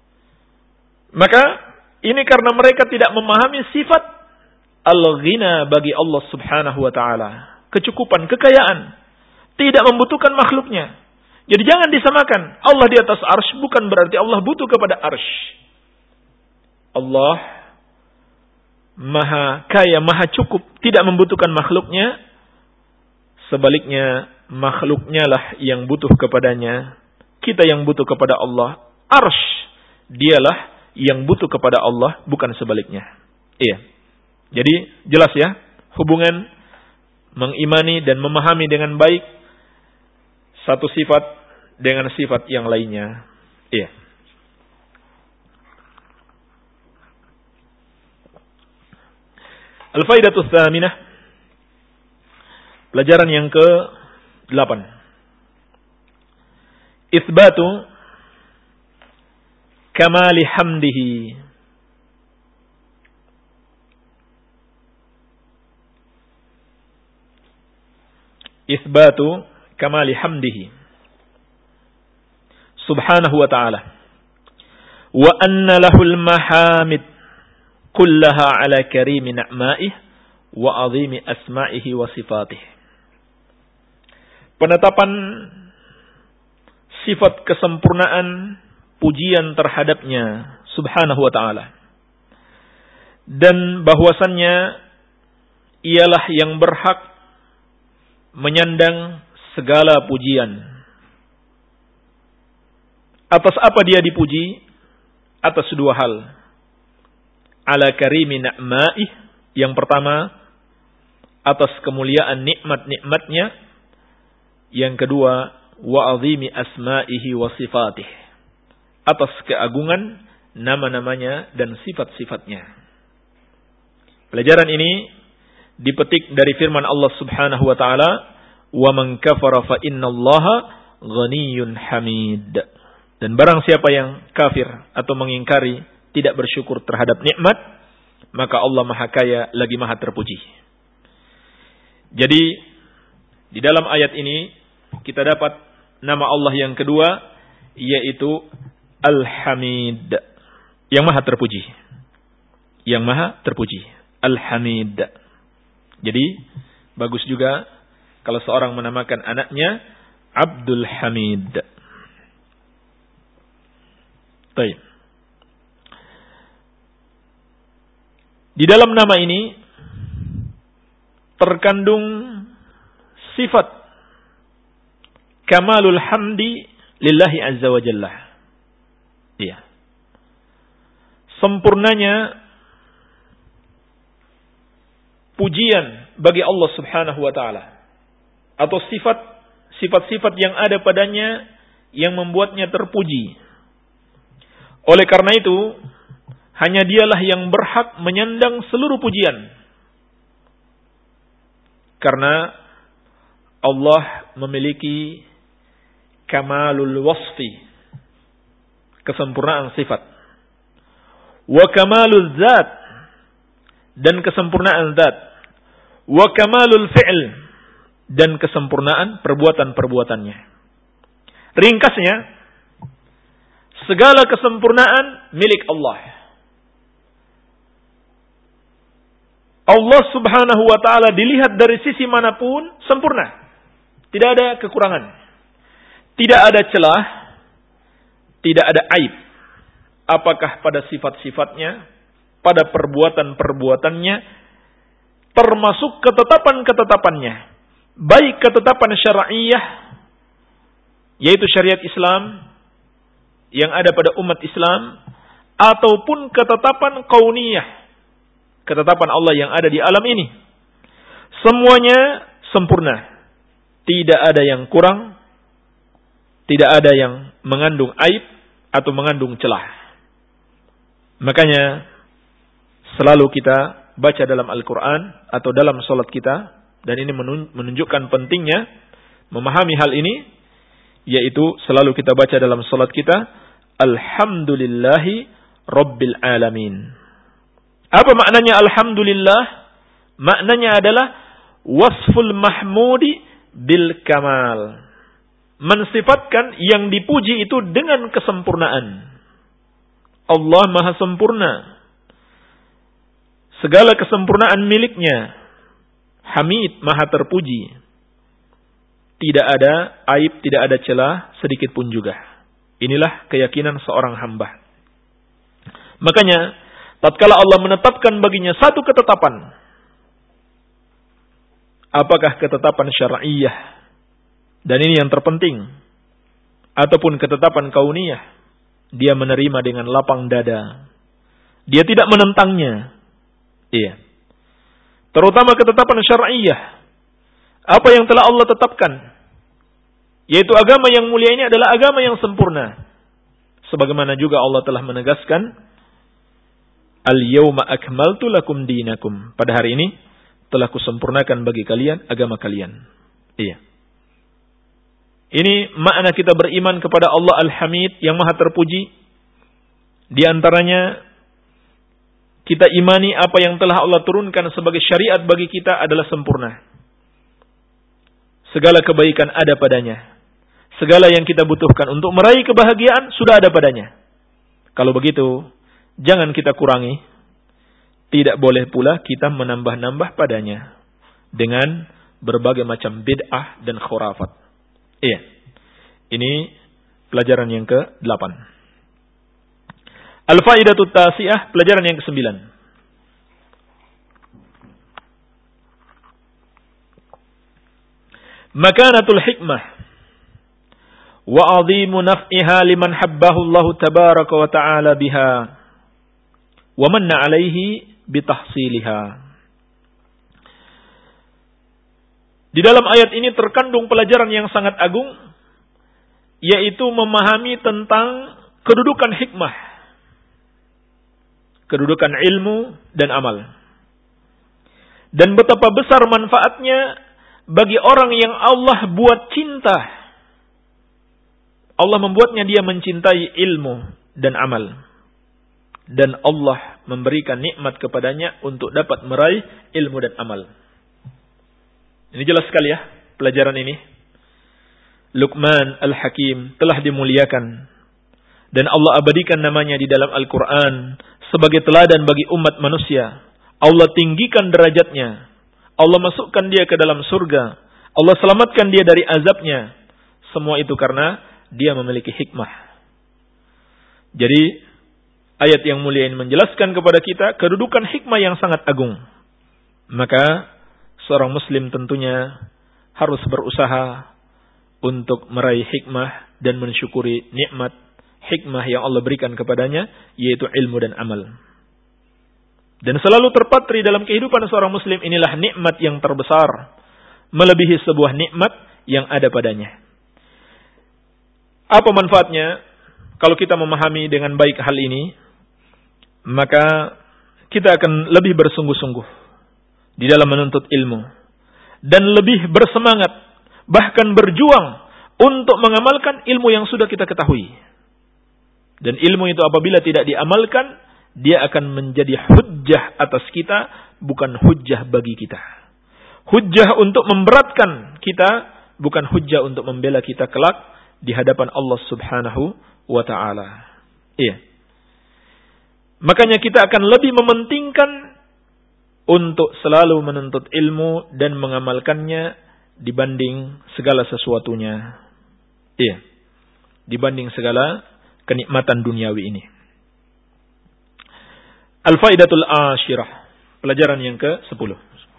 Maka ini karena mereka tidak memahami sifat al-ghina bagi Allah subhanahu wa ta'ala. Kecukupan, kekayaan. Tidak membutuhkan makhluknya. Jadi jangan disamakan. Allah di atas arsy bukan berarti Allah butuh kepada arsy. Allah maha kaya, maha cukup. Tidak membutuhkan makhluknya. Sebaliknya, makhluknya lah yang butuh kepadanya. Kita yang butuh kepada Allah. Arsy, dialah yang butuh kepada Allah, bukan sebaliknya. Iya. Jadi jelas ya, hubungan mengimani dan memahami dengan baik satu sifat dengan sifat yang lainnya. Iya. Al-faidatu tsaminah, pelajaran yang ke-8. Itsbatu kamali hamdihi. Itsbatu kamali hamdihi subhanahu wa ta'ala. Wa anna lahul mahamid kullaha ala karimi na'ma'ih wa azimi asma'ihi wa sifatih. Penetapan sifat kesempurnaan pujian terhadapnya subhanahu wa ta'ala. Dan bahwasannya ialah yang berhak menyandang segala pujian. Atas apa dia dipuji? Atas dua hal. Ala karimi na'ma'ih. Yang pertama, atas kemuliaan nikmat-nikmatnya. Yang kedua, wa azimi asma'ihi wa sifatih. Atas keagungan nama-namanya dan sifat-sifatnya. Pelajaran ini dipetik dari firman Allah subhanahu wa ta'ala, wa man kafara fa innallaha ghaniyyun hamid. Dan barang siapa yang kafir atau mengingkari, tidak bersyukur terhadap nikmat, maka Allah maha kaya lagi maha terpuji. Jadi di dalam ayat ini kita dapat nama Allah yang kedua, yaitu Al-Hamid, yang maha terpuji. Yang maha terpuji, Al-Hamid. Jadi bagus juga kalau seorang menamakan anaknya Abdul Hamid. Baik. Di dalam nama ini terkandung sifat kamalul hamdi lillahi azza wa jalla. Iya. Sempurnanya pujian bagi Allah subhanahu wa ta'ala. Atau sifat-sifat yang ada padanya yang membuatnya terpuji. Oleh karena itu, hanya dialah yang berhak menyandang seluruh pujian. Karena Allah memiliki kamalul wasfi, kesempurnaan sifat. Wa kamalul zat, dan kesempurnaan zat. wa kamalul fi'l, dan kesempurnaan perbuatan-perbuatannya. Ringkasnya, segala kesempurnaan milik Allah. Allah Subhanahu wa ta'ala dilihat dari sisi manapun sempurna. Tidak ada kekurangan. Tidak ada celah. Tidak ada aib. Apakah pada sifat-sifatnya, pada perbuatan-perbuatannya, termasuk ketetapan-ketetapannya. Baik ketetapan syar'iyah, yaitu syariat Islam yang ada pada umat Islam, ataupun ketetapan kauniyah, ketetapan Allah yang ada di alam ini. Semuanya sempurna. Tidak ada yang kurang, tidak ada yang mengandung aib atau mengandung celah. Makanya selalu kita baca dalam Al-Quran atau dalam salat kita, dan ini menunjukkan pentingnya memahami hal ini, yaitu selalu kita baca dalam salat kita, Alhamdulillahi Rabbil Alamin. Apa maknanya Alhamdulillah? Maknanya adalah wasful mahmudi bil kamal. Mensifatkan yang dipuji itu dengan kesempurnaan. Allah Maha Sempurna. Segala kesempurnaan miliknya. Hamid, Maha terpuji. Tidak ada aib, tidak ada celah sedikit pun juga. Inilah keyakinan seorang hamba. Makanya, tatkala Allah menetapkan baginya satu ketetapan, apakah ketetapan syar'iyah, dan ini yang terpenting, ataupun ketetapan kauniyah, dia menerima dengan lapang dada. Dia tidak menentangnya. Iya. Terutama ketetapan syar'iyah. Apa yang telah Allah tetapkan, yaitu agama yang mulia ini adalah agama yang sempurna. Sebagaimana juga Allah telah menegaskan, Al-yawma akmaltu lakum dinakum. Pada hari ini telah kusempurnakan bagi kalian agama kalian. Iya. Ini makna kita beriman kepada Allah Al-Hamid yang Maha terpuji. Di antaranya kita imani apa yang telah Allah turunkan sebagai syariat bagi kita adalah sempurna. Segala kebaikan ada padanya. Segala yang kita butuhkan untuk meraih kebahagiaan sudah ada padanya. Kalau begitu, jangan kita kurangi. Tidak boleh pula kita menambah-nambah padanya dengan berbagai macam bid'ah dan khurafat. Iya. Ini pelajaran yang ke-8. Al-Faidatut Tasi'ah, pelajaran yang ke-9. Makanatul hikmah wa 'azimu naf'iha liman habbahu Allah tabaraka wa ta'ala biha wa manna 'alaihi bitahsiliha. Di dalam ayat ini terkandung pelajaran yang sangat agung, yaitu memahami tentang kedudukan hikmah, kedudukan ilmu dan amal, dan betapa besar manfaatnya bagi orang yang Allah buat cinta. Allah membuatnya dia mencintai ilmu dan amal, dan Allah memberikan nikmat kepadanya untuk dapat meraih ilmu dan amal. Ini jelas sekali ya pelajaran ini. Luqman Al-Hakim telah dimuliakan dan Allah abadikan namanya di dalam Al-Quran sebagai teladan bagi umat manusia. Allah tinggikan derajatnya. Allah masukkan dia ke dalam surga. Allah selamatkan dia dari azabnya. Semua itu karena dia memiliki hikmah. Jadi ayat yang mulia ini menjelaskan kepada kita kedudukan hikmah yang sangat agung. Maka seorang muslim tentunya harus berusaha untuk meraih hikmah dan mensyukuri nikmat hikmah yang Allah berikan kepadanya, yaitu ilmu dan amal. Dan selalu terpatri dalam kehidupan seorang muslim inilah nikmat yang terbesar, melebihi sebuah nikmat yang ada padanya. Apa manfaatnya kalau kita memahami dengan baik hal ini? Maka kita akan lebih bersungguh-sungguh di dalam menuntut ilmu dan lebih bersemangat, bahkan berjuang untuk mengamalkan ilmu yang sudah kita ketahui. Dan ilmu itu apabila tidak diamalkan, dia akan menjadi hujjah atas kita, bukan hujjah bagi kita. hujjah untuk memberatkan kita, bukan hujjah untuk membela kita kelak di hadapan Allah Subhanahu wa taala. Iya. Makanya kita akan lebih mementingkan untuk selalu menuntut ilmu dan mengamalkannya dibanding segala sesuatunya. Iya. Dibanding segala kenikmatan duniawi ini. Al-faidatul asyirah. Pelajaran yang ke-10.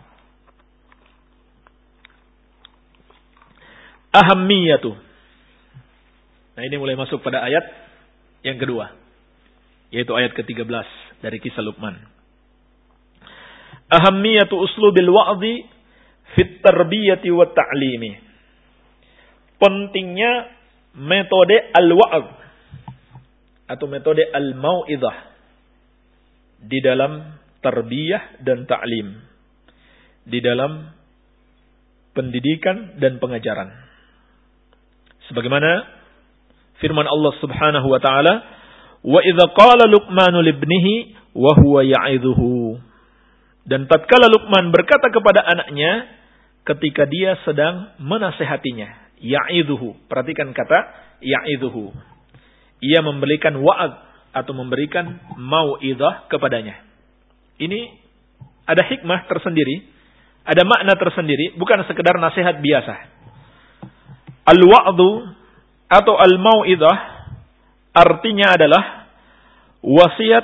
Ahammiyatu. Nah, ini mulai masuk pada ayat yang kedua, yaitu ayat ke-13 dari kisah Luqman. Ahammiyatu uslubil wa'dhi fit tarbiyati wat ta'limi. Pentingnya metode al-wa'dh atau metode al-mau'izah di dalam tarbiyah dan ta'lim, di dalam pendidikan dan pengajaran. Sebagaimana firman Allah Subhanahu wa taala, "Wa idza qala Luqmanu libnihi wa huwa ya'idhuhu." Dan tatkala Luqman berkata kepada anaknya ketika dia sedang menasihatinya, ya'idhuhu. Perhatikan kata ya'idhuhu. Ia memberikan wa'ad atau memberikan mau'izah kepadanya. Ini ada hikmah tersendiri, ada makna tersendiri, bukan sekedar nasihat biasa. Al-wa'du atau al-mau'izah artinya adalah wasiat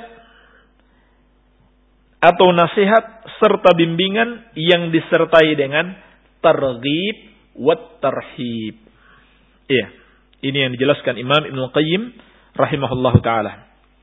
atau nasihat serta bimbingan yang disertai dengan targhib wat tarhib. Iya, ini yang dijelaskan Imam Ibnu Qayyim rahimahullahu taala.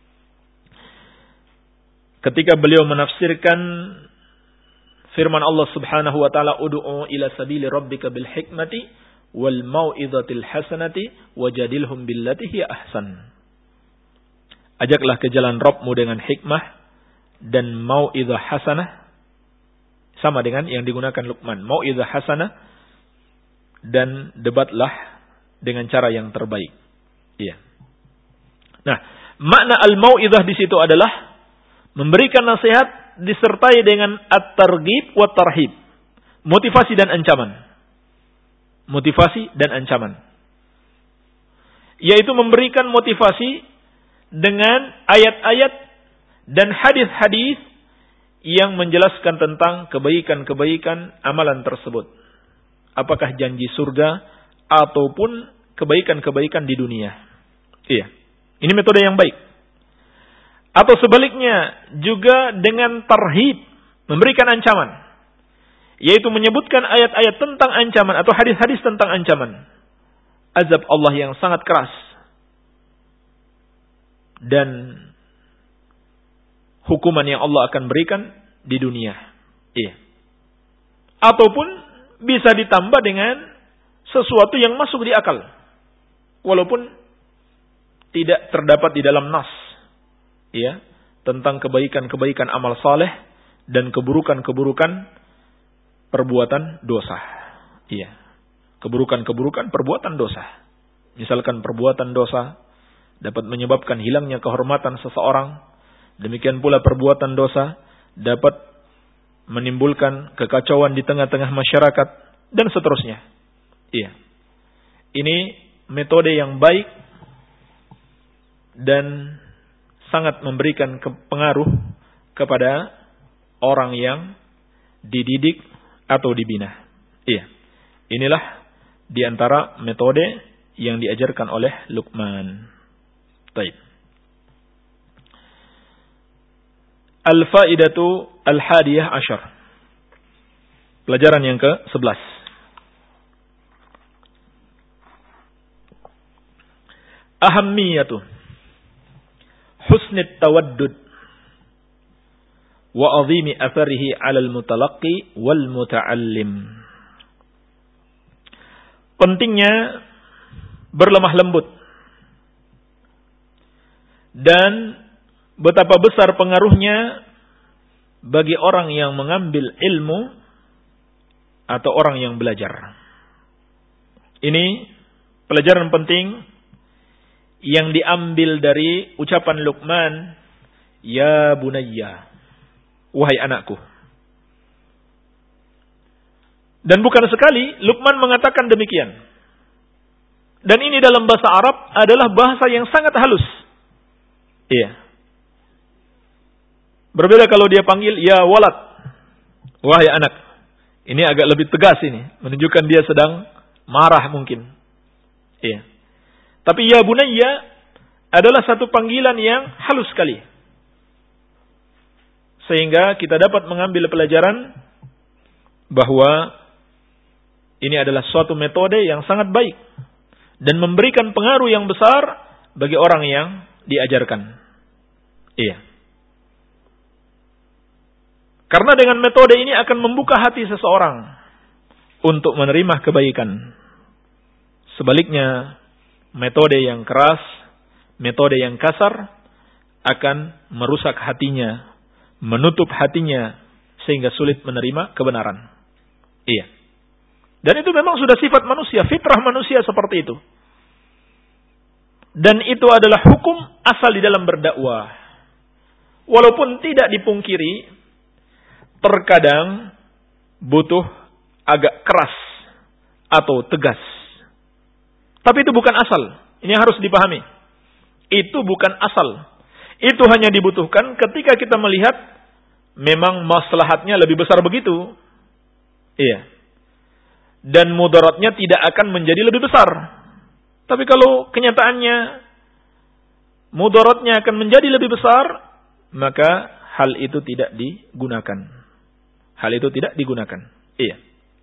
Ketika beliau menafsirkan firman Allah Subhanahu wa taala, "Ud'u ila sabili rabbika bil hikmati wal mau'izatil hasanati wajadilhum billati hiya ahsan." Ajaklah ke jalan Rabbmu dengan hikmah dan mau'izah hasanah, sama dengan yang digunakan Luqman, mau'izah hasanah, dan debatlah dengan cara yang terbaik. Iya. Nah, makna al-mau'izah di situ adalah memberikan nasihat disertai dengan at-targhib wa tarhib, motivasi dan ancaman. Motivasi dan ancaman. Yaitu memberikan motivasi dengan ayat-ayat dan hadis-hadis yang menjelaskan tentang kebaikan-kebaikan amalan tersebut. Apakah janji surga ataupun kebaikan-kebaikan di dunia. Iya. Ini metode yang baik. Atau sebaliknya juga dengan tarhib, memberikan ancaman. Yaitu menyebutkan ayat-ayat tentang ancaman atau hadis-hadis tentang ancaman. Azab Allah yang sangat keras. Dan hukuman yang Allah akan berikan di dunia. Iya. Ataupun bisa ditambah dengan sesuatu yang masuk di akal. Walaupun tidak terdapat di dalam nas. Iya. Tentang kebaikan-kebaikan amal saleh dan keburukan-keburukan perbuatan dosa. Iya. Keburukan-keburukan perbuatan dosa. Misalkan perbuatan dosa dapat menyebabkan hilangnya kehormatan seseorang. Demikian pula perbuatan dosa dapat menimbulkan kekacauan di tengah-tengah masyarakat dan seterusnya. Iya. Ini metode yang baik dan sangat memberikan pengaruh kepada orang yang dididik atau dibina. Iya. Inilah di antara metode yang diajarkan oleh Luqman. Baik. Al-faidatu al-hadiyah asyar. Pelajaran yang ke-11. Ahammiyatu husnit tawaddud wa azimi atharihi 'alal mutalaqqi wal muta'allim. Pentingnya berlemah lembut dan betapa besar pengaruhnya bagi orang yang mengambil ilmu atau orang yang belajar. Ini pelajaran penting yang diambil dari ucapan Luqman, "Ya bunayya," wahai anakku. Dan bukan sekali Luqman mengatakan demikian. Dan ini dalam bahasa Arab adalah bahasa yang sangat halus. Iya. Berbeda kalau dia panggil ya walad, wahai anak. Ini agak lebih tegas ini, menunjukkan dia sedang marah mungkin. Iya. Tapi ya bunayya adalah satu panggilan yang halus sekali. Sehingga kita dapat mengambil pelajaran bahwa ini adalah suatu metode yang sangat baik dan memberikan pengaruh yang besar bagi orang yang diajarkan. Iya. Karena dengan metode ini akan membuka hati seseorang untuk menerima kebaikan. Sebaliknya, metode yang keras, metode yang kasar akan merusak hatinya, menutup hatinya sehingga sulit menerima kebenaran. Iya. Dan itu memang sudah sifat manusia, fitrah manusia seperti itu. Dan itu adalah hukum asal di dalam berdakwah. Walaupun tidak dipungkiri, terkadang butuh agak keras atau tegas. Tapi itu bukan asal. Ini harus dipahami. Itu bukan asal. Itu hanya dibutuhkan ketika kita melihat memang maslahatnya lebih besar begitu. Iya. Dan mudaratnya tidak akan menjadi lebih besar. Tapi kalau kenyataannya mudaratnya akan menjadi lebih besar, maka hal itu tidak digunakan. Hal itu tidak digunakan. Iya.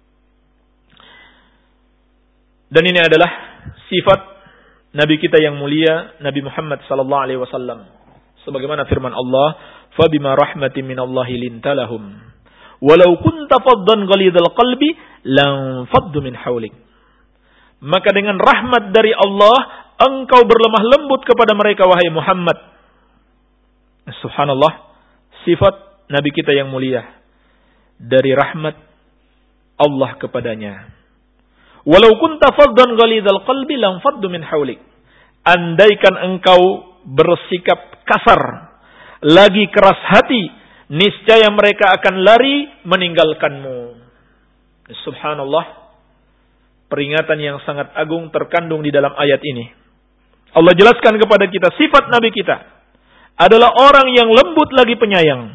Dan ini adalah sifat Nabi kita yang mulia, Nabi Muhammad sallallahu alaihi wasallam. Sebagaimana firman Allah, "Fa bima rahmatin minallahi lintalahum, walau kunta faddan ghalidhal qalbi lan faddu min haulik." Maka dengan rahmat dari Allah, engkau berlemah lembut kepada mereka, wahai Muhammad. Subhanallah, sifat Nabi kita yang mulia. Dari rahmat Allah kepadanya. Walau kunta faddan ghalidhal qalbi lan faddu min haulik. Andaikan engkau bersikap kasar, lagi keras hati, niscaya mereka akan lari meninggalkanmu. Subhanallah. Peringatan yang sangat agung terkandung di dalam ayat ini. Allah jelaskan kepada kita sifat Nabi kita adalah orang yang lembut lagi penyayang.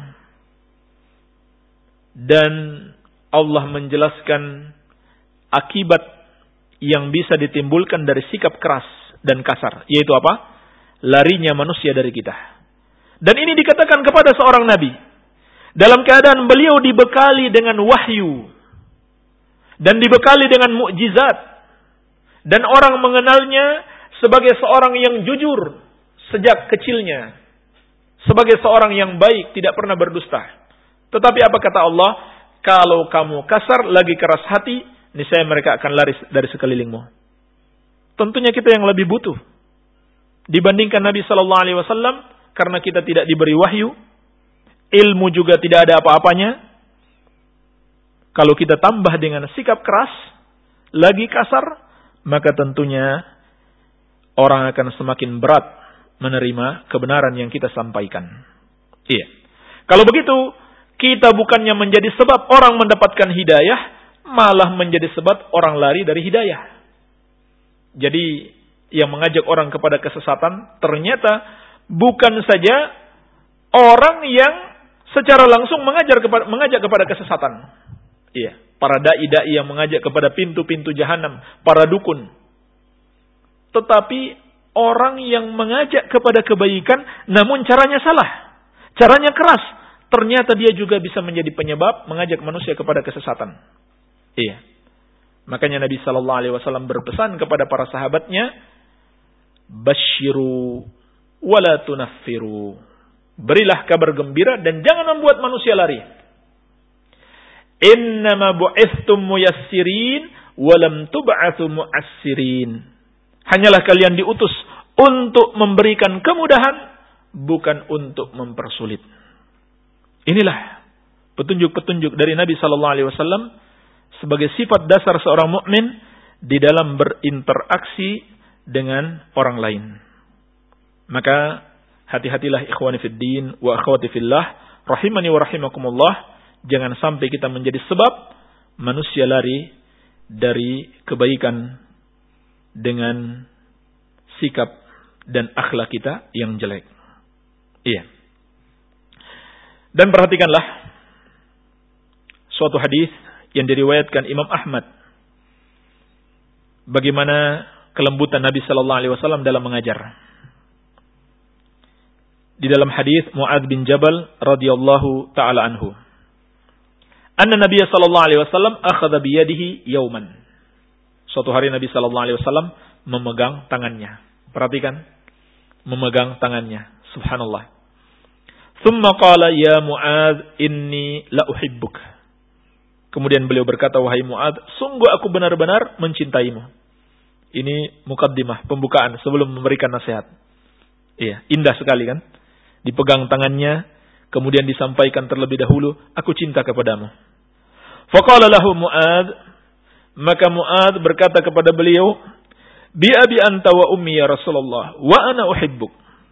Dan Allah menjelaskan akibat yang bisa ditimbulkan dari sikap keras dan kasar. Yaitu apa? Larinya manusia dari kita. Dan ini dikatakan kepada seorang Nabi. Dalam keadaan beliau dibekali dengan wahyu. Dan dibekali dengan mukjizat. Dan orang mengenalnya sebagai seorang yang jujur sejak kecilnya. Sebagai seorang yang baik, tidak pernah berdusta. Tetapi apa kata Allah? Kalau kamu kasar, lagi keras hati, niscaya mereka akan lari dari sekelilingmu. Tentunya kita yang lebih butuh dibandingkan Nabi sallallahu alaihi wasallam, karena kita tidak diberi wahyu, ilmu juga tidak ada apa-apanya. Kalau kita tambah dengan sikap keras, lagi kasar, maka tentunya orang akan semakin berat menerima kebenaran yang kita sampaikan. Iya. Kalau begitu, kita bukannya menjadi sebab orang mendapatkan hidayah, malah menjadi sebab orang lari dari hidayah. Jadi, yang mengajak orang kepada kesesatan, ternyata bukan saja orang yang secara langsung mengajak kepada kesesatan. Iya, para dai-dai yang mengajak kepada pintu-pintu jahanam, para dukun. Tetapi orang yang mengajak kepada kebaikan, namun caranya salah, caranya keras, ternyata dia juga bisa menjadi penyebab mengajak manusia kepada kesesatan. Iya. Makanya Nabi sallallahu alaihi wasallam berpesan kepada para sahabatnya, "Basyiru wala tunaffiru." Berilah kabar gembira dan jangan membuat manusia lari. Innama bu'ithtum muyassirin walam tub'atsu mu'assirin. Hanyalah kalian diutus untuk memberikan kemudahan, bukan untuk mempersulit. Inilah petunjuk-petunjuk dari Nabi sallallahu alaihi wasallam sebagai sifat dasar seorang mukmin di dalam berinteraksi dengan orang lain. Maka hati-hatilah ikhwani fid din wa akhwati fillah rahimani wa rahimakumullah. Jangan sampai kita menjadi sebab manusia lari dari kebaikan dengan sikap dan akhlak kita yang jelek. Iya. Dan perhatikanlah suatu hadis yang diriwayatkan Imam Ahmad, bagaimana kelembutan Nabi sallallahu alaihi wasallam dalam mengajar. Di dalam hadis Mu'adz bin Jabal radhiyallahu taala anhu, anna Nabi sallallahu alaihi wasallam akhadha bi yadihi yauman. Suatu hari Nabi sallallahu alaihi wasallam memegang tangannya. Perhatikan, memegang tangannya. Subhanallah. Tsumma qala ya Mu'adz inni la uhibbuka. Kemudian beliau berkata, wahai Mu'adz, sungguh aku benar-benar mencintaimu. Ini mukaddimah, pembukaan sebelum memberikan nasihat. Iya, indah sekali kan? Dipegang tangannya, kemudian disampaikan terlebih dahulu, aku cinta kepadamu. Faqala lahu Mu'adz, maka Mu'adz berkata kepada beliau, bi abi anta wa ummi ya Rasulullah, wa ana uhibbuk.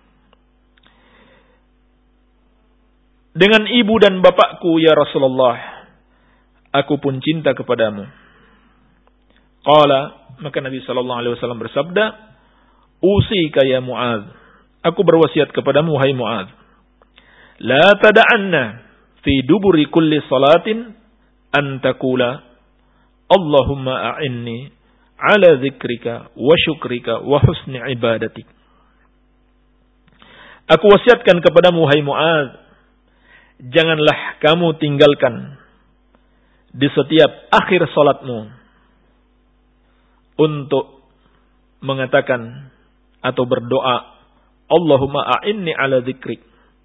Dengan ibu dan bapakku ya Rasulullah, aku pun cinta kepadamu. Qala, maka Nabi sallallahu alaihi wasallam bersabda, usika ya Mu'adz, aku berwasiat kepadamu wahai Mu'adz, la tada'anna fi duburi kulli salatin an taqula Allahumma a'inni ala dzikrika wa syukrika wa husni ibadatik. Aku wasiatkan kepadamu wahai Mu'adz, janganlah kamu tinggalkan di setiap akhir salatmu untuk mengatakan atau berdoa, Allahumma a'inni ala dzikrik.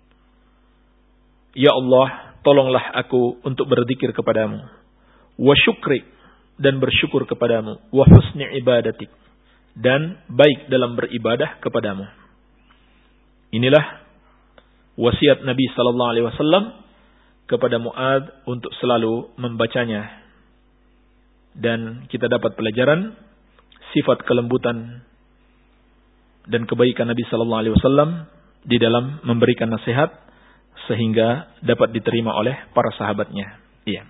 Ya Allah, tolonglah aku untuk berzikir kepadamu. Wa syukrik, dan bersyukur kepadamu. Wa husni ibadatik, dan baik dalam beribadah kepadamu. Inilah wasiat Nabi sallallahu alaihi wasallam kepada Mu'adz untuk selalu membacanya. Dan kita dapat pelajaran sifat kelembutan dan kebaikan Nabi sallallahu alaihi wasallam di dalam memberikan nasihat sehingga dapat diterima oleh para sahabatnya. Iya.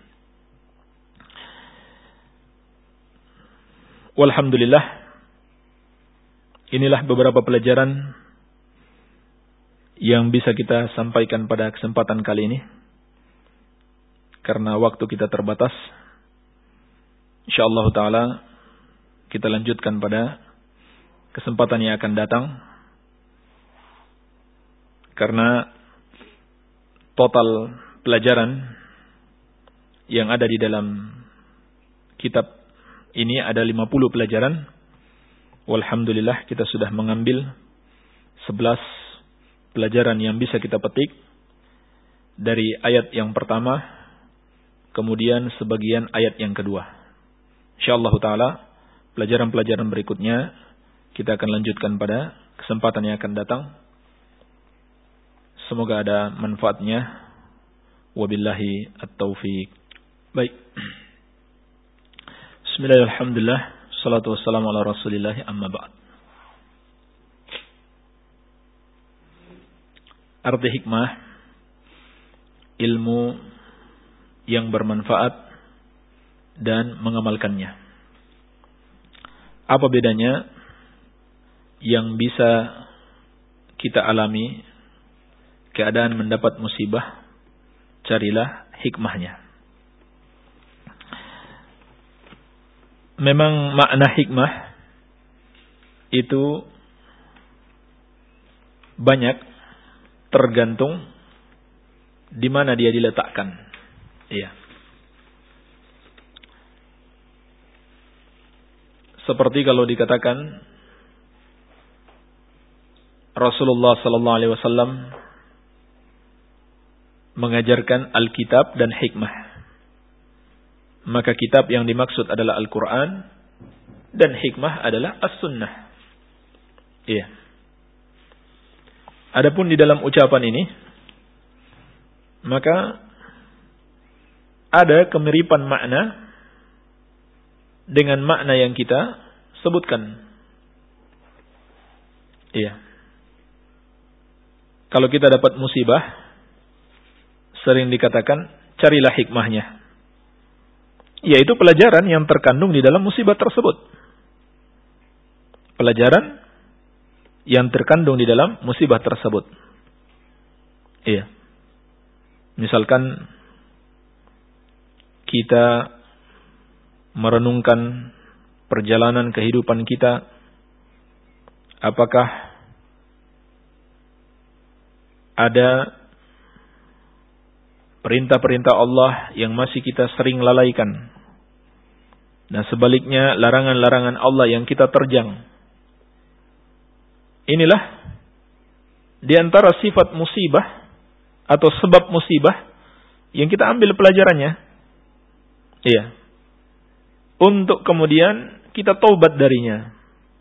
Walhamdulillah, inilah beberapa pelajaran yang bisa kita sampaikan pada kesempatan kali ini. Karena waktu kita terbatas, insyaallah ta'ala kita lanjutkan pada kesempatan yang akan datang. Karena total pelajaran yang ada di dalam kitab ini ada 50 pelajaran. Walhamdulillah kita sudah mengambil 11 pelajaran yang bisa kita petik dari ayat yang pertama, kemudian sebagian ayat yang kedua. Insyaallah ta'ala pelajaran-pelajaran berikutnya kita akan lanjutkan pada kesempatan yang akan datang. Semoga ada manfaatnya. Wabillahi at-taufiq. Baik. Bismillahirrahmanirrahim. Alhamdulillah. Salatu wassalamu ala Rasulillah, amma ba'd. Arti hikmah, ilmu yang bermanfaat dan mengamalkannya. Apa bedanya yang bisa kita alami keadaan mendapat musibah? Carilah hikmahnya. Memang makna hikmah itu banyak, tergantung di mana dia diletakkan. Iya. Seperti kalau dikatakan Rasulullah sallallahu alaihi wasallam mengajarkan Alkitab dan hikmah. Maka kitab yang dimaksud adalah Al-Quran dan hikmah adalah As-Sunnah. Iya. Adapun di dalam ucapan ini, maka ada kemiripan makna dengan makna yang kita sebutkan. Iya. Kalau kita dapat musibah, sering dikatakan, carilah hikmahnya. Yaitu pelajaran yang terkandung di dalam musibah tersebut. Pelajaran yang terkandung di dalam musibah tersebut. Iya. Misalkan kita merenungkan perjalanan kehidupan kita, apakah ada perintah-perintah Allah yang masih kita sering lalaikan, dan sebaliknya larangan-larangan Allah yang kita terjang. Inilah di antara sifat musibah atau sebab musibah yang kita ambil pelajarannya. Iya. Untuk kemudian kita taubat darinya.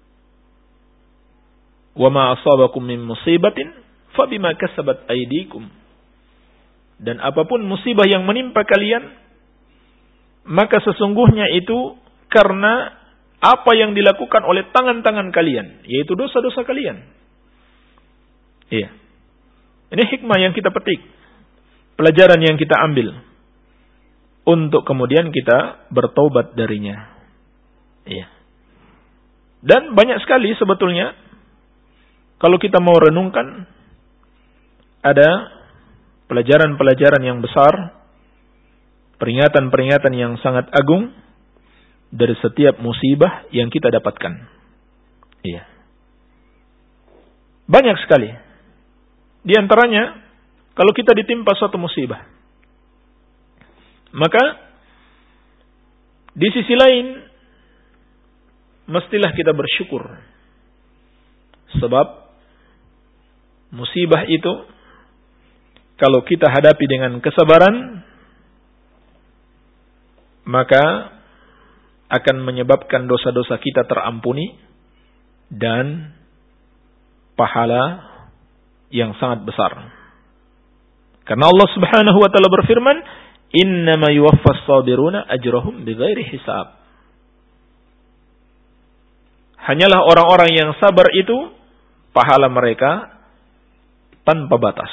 Wa ma asabakum min musibatin fabima kasabat aydikum. Dan apapun musibah yang menimpa kalian, maka sesungguhnya itu karena apa yang dilakukan oleh tangan-tangan kalian, yaitu dosa-dosa kalian. Iya. Ini hikmah yang kita petik, pelajaran yang kita ambil, untuk kemudian kita bertaubat darinya. Iya. Dan banyak sekali sebetulnya, kalau kita mau renungkan, ada pelajaran-pelajaran yang besar, peringatan-peringatan yang sangat agung dari setiap musibah yang kita dapatkan. Iya. Banyak sekali. Di antaranya, kalau kita ditimpa suatu musibah, maka di sisi lain mestilah kita bersyukur. Sebab musibah itu kalau kita hadapi dengan kesabaran, maka akan menyebabkan dosa-dosa kita terampuni dan pahala yang sangat besar. Karena Allah Subhanahu wa taala berfirman, "Innama yuwaffas sabiruna ajrahum bighairi hisab." Hanyalah orang-orang yang sabar itu pahala mereka tanpa batas.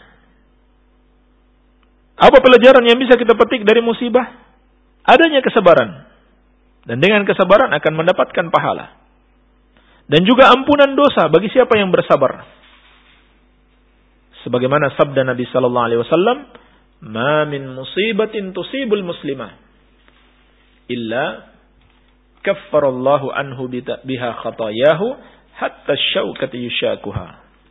Apa pelajaran yang bisa kita petik dari musibah? Adanya kesabaran. Dan dengan kesabaran akan mendapatkan pahala. Dan juga ampunan dosa bagi siapa yang bersabar. Sebagaimana sabda Nabi sallallahu alaihi wasallam, "Ma min musibatin tusibul muslimah illa kaffarallahu anhu biha khatayahu hatta syaukati yushakuha."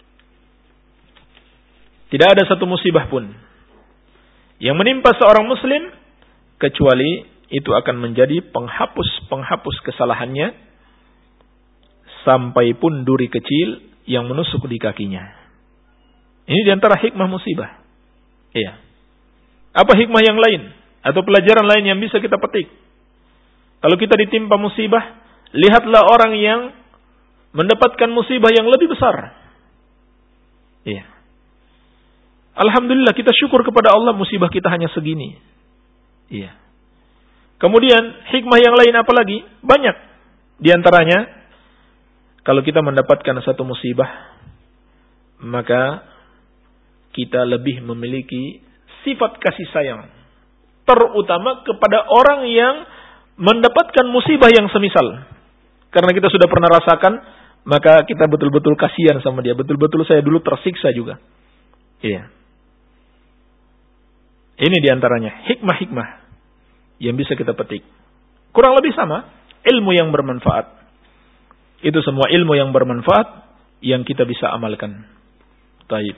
Tidak ada satu musibah pun yang menimpa seorang muslim kecuali itu akan menjadi penghapus kesalahannya sampai pun duri kecil yang menusuk di kakinya. Ini diantara hikmah musibah. Iya. Apa hikmah yang lain atau pelajaran lain yang bisa kita petik? Kalau kita ditimpa musibah, lihatlah orang yang mendapatkan musibah yang lebih besar. Iya. Alhamdulillah, kita syukur kepada Allah, musibah kita hanya segini. Iya. Kemudian hikmah yang lain apa lagi? Banyak. Di antaranya, kalau kita mendapatkan satu musibah, maka kita lebih memiliki sifat kasih sayang, terutama kepada orang yang mendapatkan musibah yang semisal. Karena kita sudah pernah rasakan, maka kita betul-betul kasihan sama dia. Betul-betul saya dulu tersiksa juga. Iya. Ini diantaranya hikmah-hikmah yang bisa kita petik. Kurang lebih sama, ilmu yang bermanfaat. Itu semua ilmu yang bermanfaat yang kita bisa amalkan. Taib.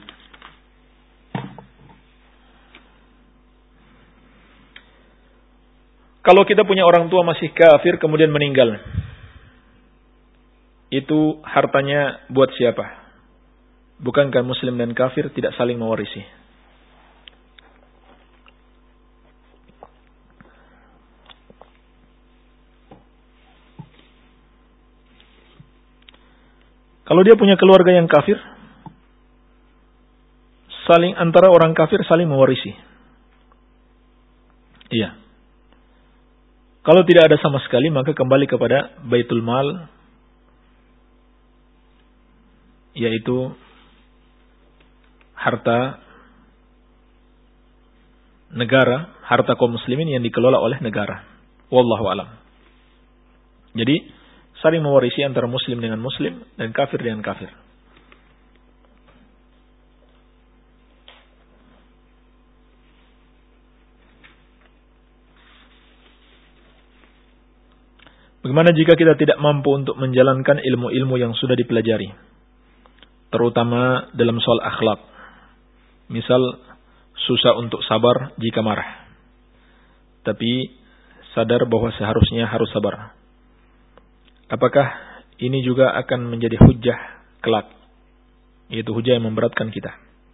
Kalau kita punya orang tua masih kafir kemudian meninggal, itu hartanya buat siapa? Bukankah muslim dan kafir tidak saling mewarisi? Kalau dia punya keluarga yang kafir, antara orang kafir saling mewarisi. Iya. Kalau tidak ada sama sekali, maka kembali kepada Baitul Mal, yaitu harta negara, harta kaum muslimin yang dikelola oleh negara. Wallahu alam. Jadi saling mewarisi antara muslim dengan muslim dan kafir dengan kafir. Bagaimana jika kita tidak mampu untuk menjalankan ilmu-ilmu yang sudah dipelajari, terutama dalam soal akhlak? Misal, susah untuk sabar jika marah, tapi sadar bahwa seharusnya harus sabar. Apakah ini juga akan menjadi hujjah kelak, yaitu hujjah yang memberatkan kita?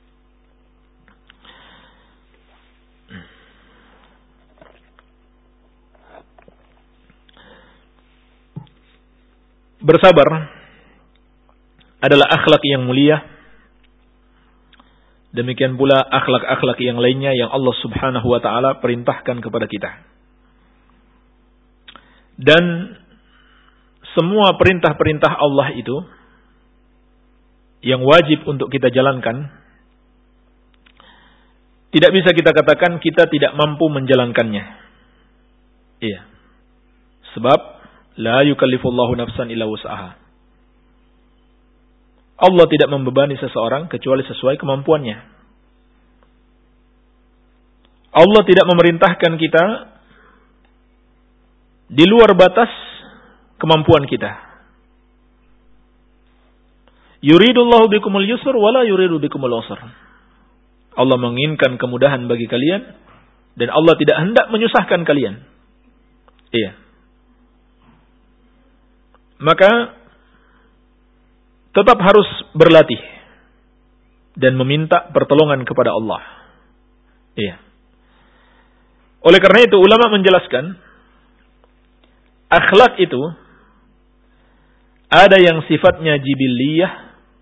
Bersabar adalah akhlak yang mulia. Demikian pula akhlak-akhlak yang lainnya yang Allah Subhanahu wa taala perintahkan kepada kita. Dan semua perintah-perintah Allah itu yang wajib untuk kita jalankan, tidak bisa kita katakan kita tidak mampu menjalankannya. Iya. Sebab la yukallifullahu nafsan illa wus'aha. Allah tidak membebani seseorang kecuali sesuai kemampuannya. Allah tidak memerintahkan kita di luar batas kemampuan kita. Yuridullahu bikumul yusr wala yuridu bikumul usr. Allah menginginkan kemudahan bagi kalian dan Allah tidak hendak menyusahkan kalian. Iya. Maka tetap harus berlatih dan meminta pertolongan kepada Allah. Iya. Oleh karena itu ulama menjelaskan akhlak itu ada yang sifatnya jibiliyah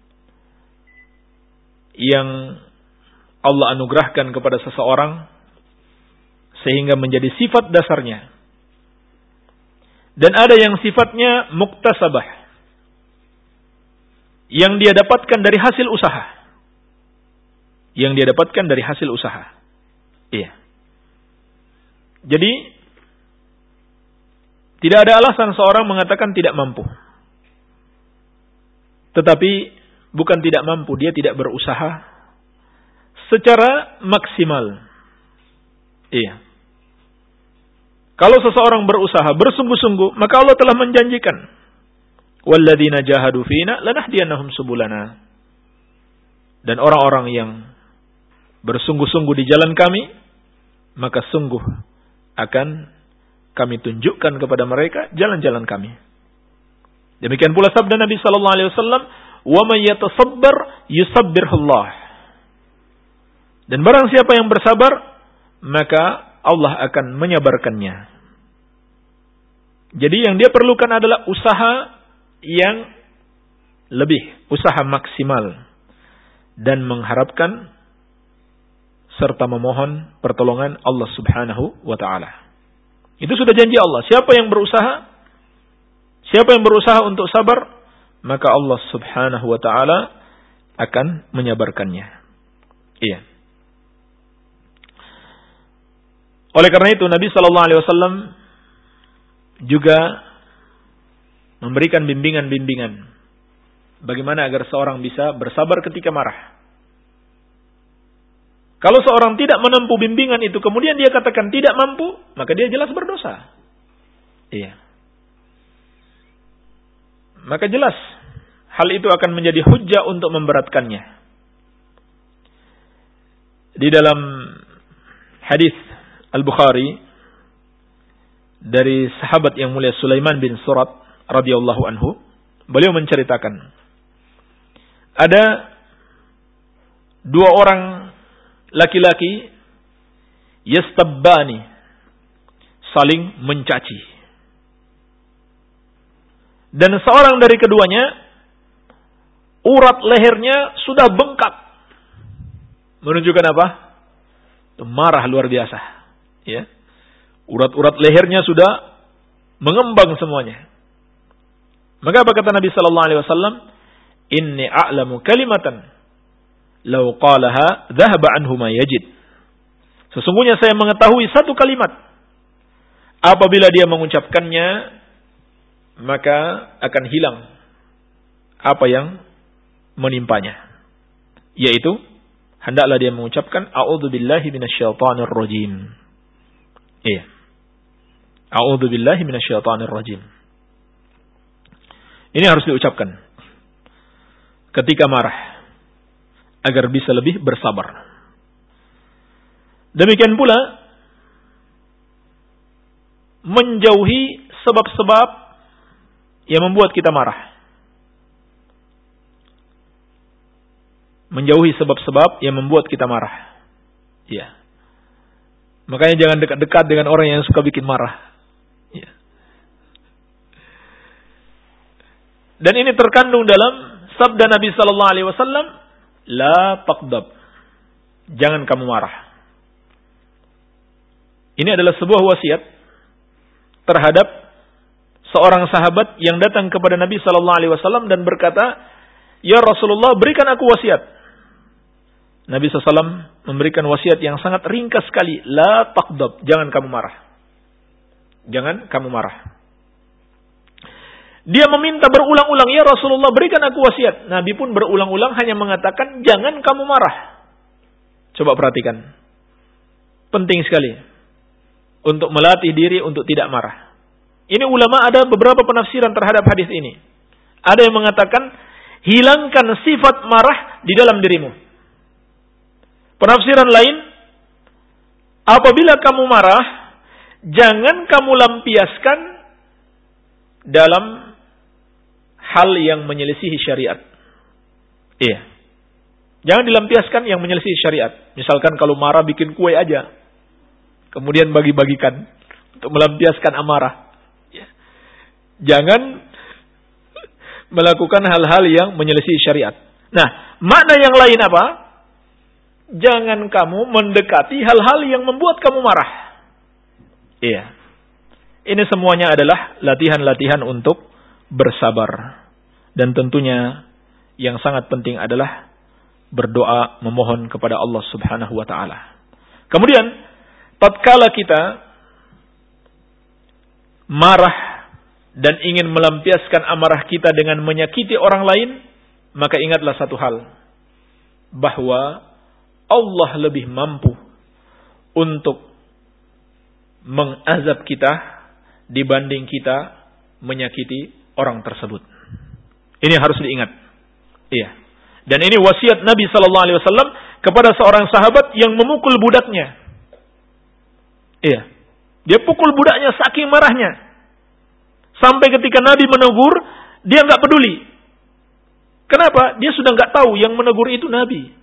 yang Allah anugerahkan kepada seseorang sehingga menjadi sifat dasarnya. Dan ada yang sifatnya muktasabah, yang dia dapatkan dari hasil usaha. Yang dia dapatkan dari hasil usaha. Iya. Jadi, tidak ada alasan seorang mengatakan tidak mampu. Tetapi, bukan tidak mampu, dia tidak berusaha secara maksimal. Iya. Kalau seseorang berusaha bersungguh-sungguh, maka Allah telah menjanjikan, walladzina jahadu fina lanahdiyannahum subulana. Dan orang-orang yang bersungguh-sungguh di jalan kami, maka sungguh akan kami tunjukkan kepada mereka jalan-jalan kami. Demikian pula sabda Nabi sallallahu alaihi wasallam, "Wa may yatasabbar yusabbirhullah." Dan barang siapa yang bersabar, maka Allah akan menyabarkannya. Jadi yang dia perlukan adalah usaha yang lebih, usaha maksimal, dan mengharapkan serta memohon pertolongan Allah Subhanahu wa taala. Itu sudah janji Allah. Siapa yang berusaha untuk sabar, maka Allah Subhanahu wa taala akan menyabarkannya. Iya. Oleh karena itu Nabi sallallahu alaihi wasallam juga memberikan bimbingan-bimbingan bagaimana agar seorang bisa bersabar ketika marah. Kalau seorang tidak menempuh bimbingan itu kemudian dia katakan tidak mampu, maka dia jelas berdosa. Iya. Maka jelas hal itu akan menjadi hujjah untuk memberatkannya. Di dalam hadis Al-Bukhari dari sahabat yang mulia Sulaiman bin Surat radhiyallahu anhu, beliau menceritakan ada dua orang laki-laki yastabbani, saling mencaci. Dan seorang dari keduanya urat lehernya sudah bengkak. Menunjukkan apa? Marah luar biasa, ya. Urat-urat lehernya sudah mengembang semuanya. Maka apa kata Nabi sallallahu alaihi wasallam? Inni a'lamu kalimatan law qalaha dhahaba anhu ma yajid. Sesungguhnya saya mengetahui satu kalimat. Apabila dia mengucapkannya, maka akan hilang apa yang menimpanya. Yaitu, hendaklah dia mengucapkan, A'udzubillahi minasyaitonir rajim. Iya. A'udzubillahi minasyaitonir rajim. Ini harus diucapkan ketika marah, agar bisa lebih bersabar. Demikian pula, menjauhi sebab-sebab yang membuat kita marah. Menjauhi sebab-sebab yang membuat kita marah. Ya. Makanya jangan dekat-dekat dengan orang yang suka bikin marah. Ya. Dan ini terkandung dalam sabda Nabi sallallahu alaihi wasallam, la taqdab. Jangan kamu marah. Ini adalah sebuah wasiat terhadap seorang sahabat yang datang kepada Nabi sallallahu alaihi wasallam dan berkata, "Ya Rasulullah, berikan aku wasiat." Nabi SAW memberikan wasiat yang sangat ringkas sekali. La taqdab. Jangan kamu marah. Jangan kamu marah. Dia meminta berulang-ulang, "Ya Rasulullah, berikan aku wasiat." Nabi pun berulang-ulang hanya mengatakan, "Jangan kamu marah." Coba perhatikan. Penting sekali untuk melatih diri untuk tidak marah. Ini ulama ada beberapa penafsiran terhadap hadis ini. Ada yang mengatakan, hilangkan sifat marah di dalam dirimu. Penafsiran lain, apabila kamu marah, jangan kamu lampiaskan dalam hal yang menyelisihi syariat. Iya. Jangan dilampiaskan yang menyelisihi syariat. Misalkan kalau marah bikin kue aja, kemudian bagi-bagikan untuk melampiaskan amarah. Jangan melakukan hal-hal yang menyelisih syariat. Nah, makna yang lain apa? Jangan kamu mendekati hal-hal yang membuat kamu marah. Iya. Ini semuanya adalah latihan-latihan untuk bersabar. Dan tentunya yang sangat penting adalah berdoa memohon kepada Allah Subhanahu wa taala. Kemudian tatkala kita marah dan ingin melampiaskan amarah kita dengan menyakiti orang lain, maka ingatlah satu hal, bahwa Allah lebih mampu untuk mengazab kita dibanding kita menyakiti orang tersebut. Ini harus diingat. Iya. Dan ini wasiat Nabi sallallahu alaihi wasallam kepada seorang sahabat yang memukul budaknya. Iya. Dia pukul budaknya saking marahnya. Sampai ketika Nabi menegur, dia enggak peduli. Kenapa? Dia sudah enggak tahu yang menegur itu Nabi.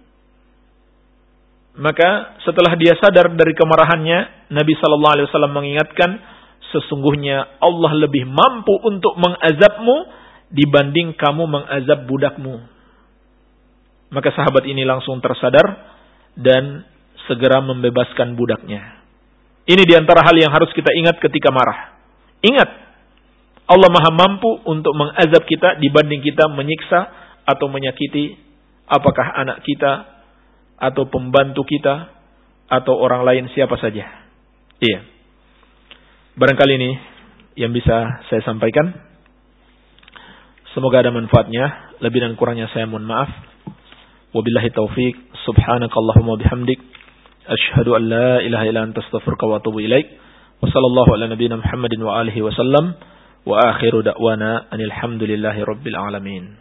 Maka setelah dia sadar dari kemarahannya, Nabi sallallahu alaihi wasallam mengingatkan, sesungguhnya Allah lebih mampu untuk mengazabmu dibanding kamu mengazab budakmu. Maka sahabat ini langsung tersadar dan segera membebaskan budaknya. Ini diantara hal yang harus kita ingat ketika marah. Ingat, Allah maha mampu untuk mengazab kita dibanding kita menyiksa atau menyakiti apakah anak kita atau pembantu kita atau orang lain siapa saja. Iya. Barangkali ini yang bisa saya sampaikan. Semoga ada manfaatnya. Lebih dan kurangnya saya mohon maaf. Wabillahi taufik. Subhanakallahumma bihamdik. Asyhadu an la ilaha illa anta astaghfiruka wa atubu ilaik. Wa sallallahu ala nabiyyina Muhammadin wa alihi wa sallam. Wa akhiru da'wana anil hamdulillahi rabbil alamin.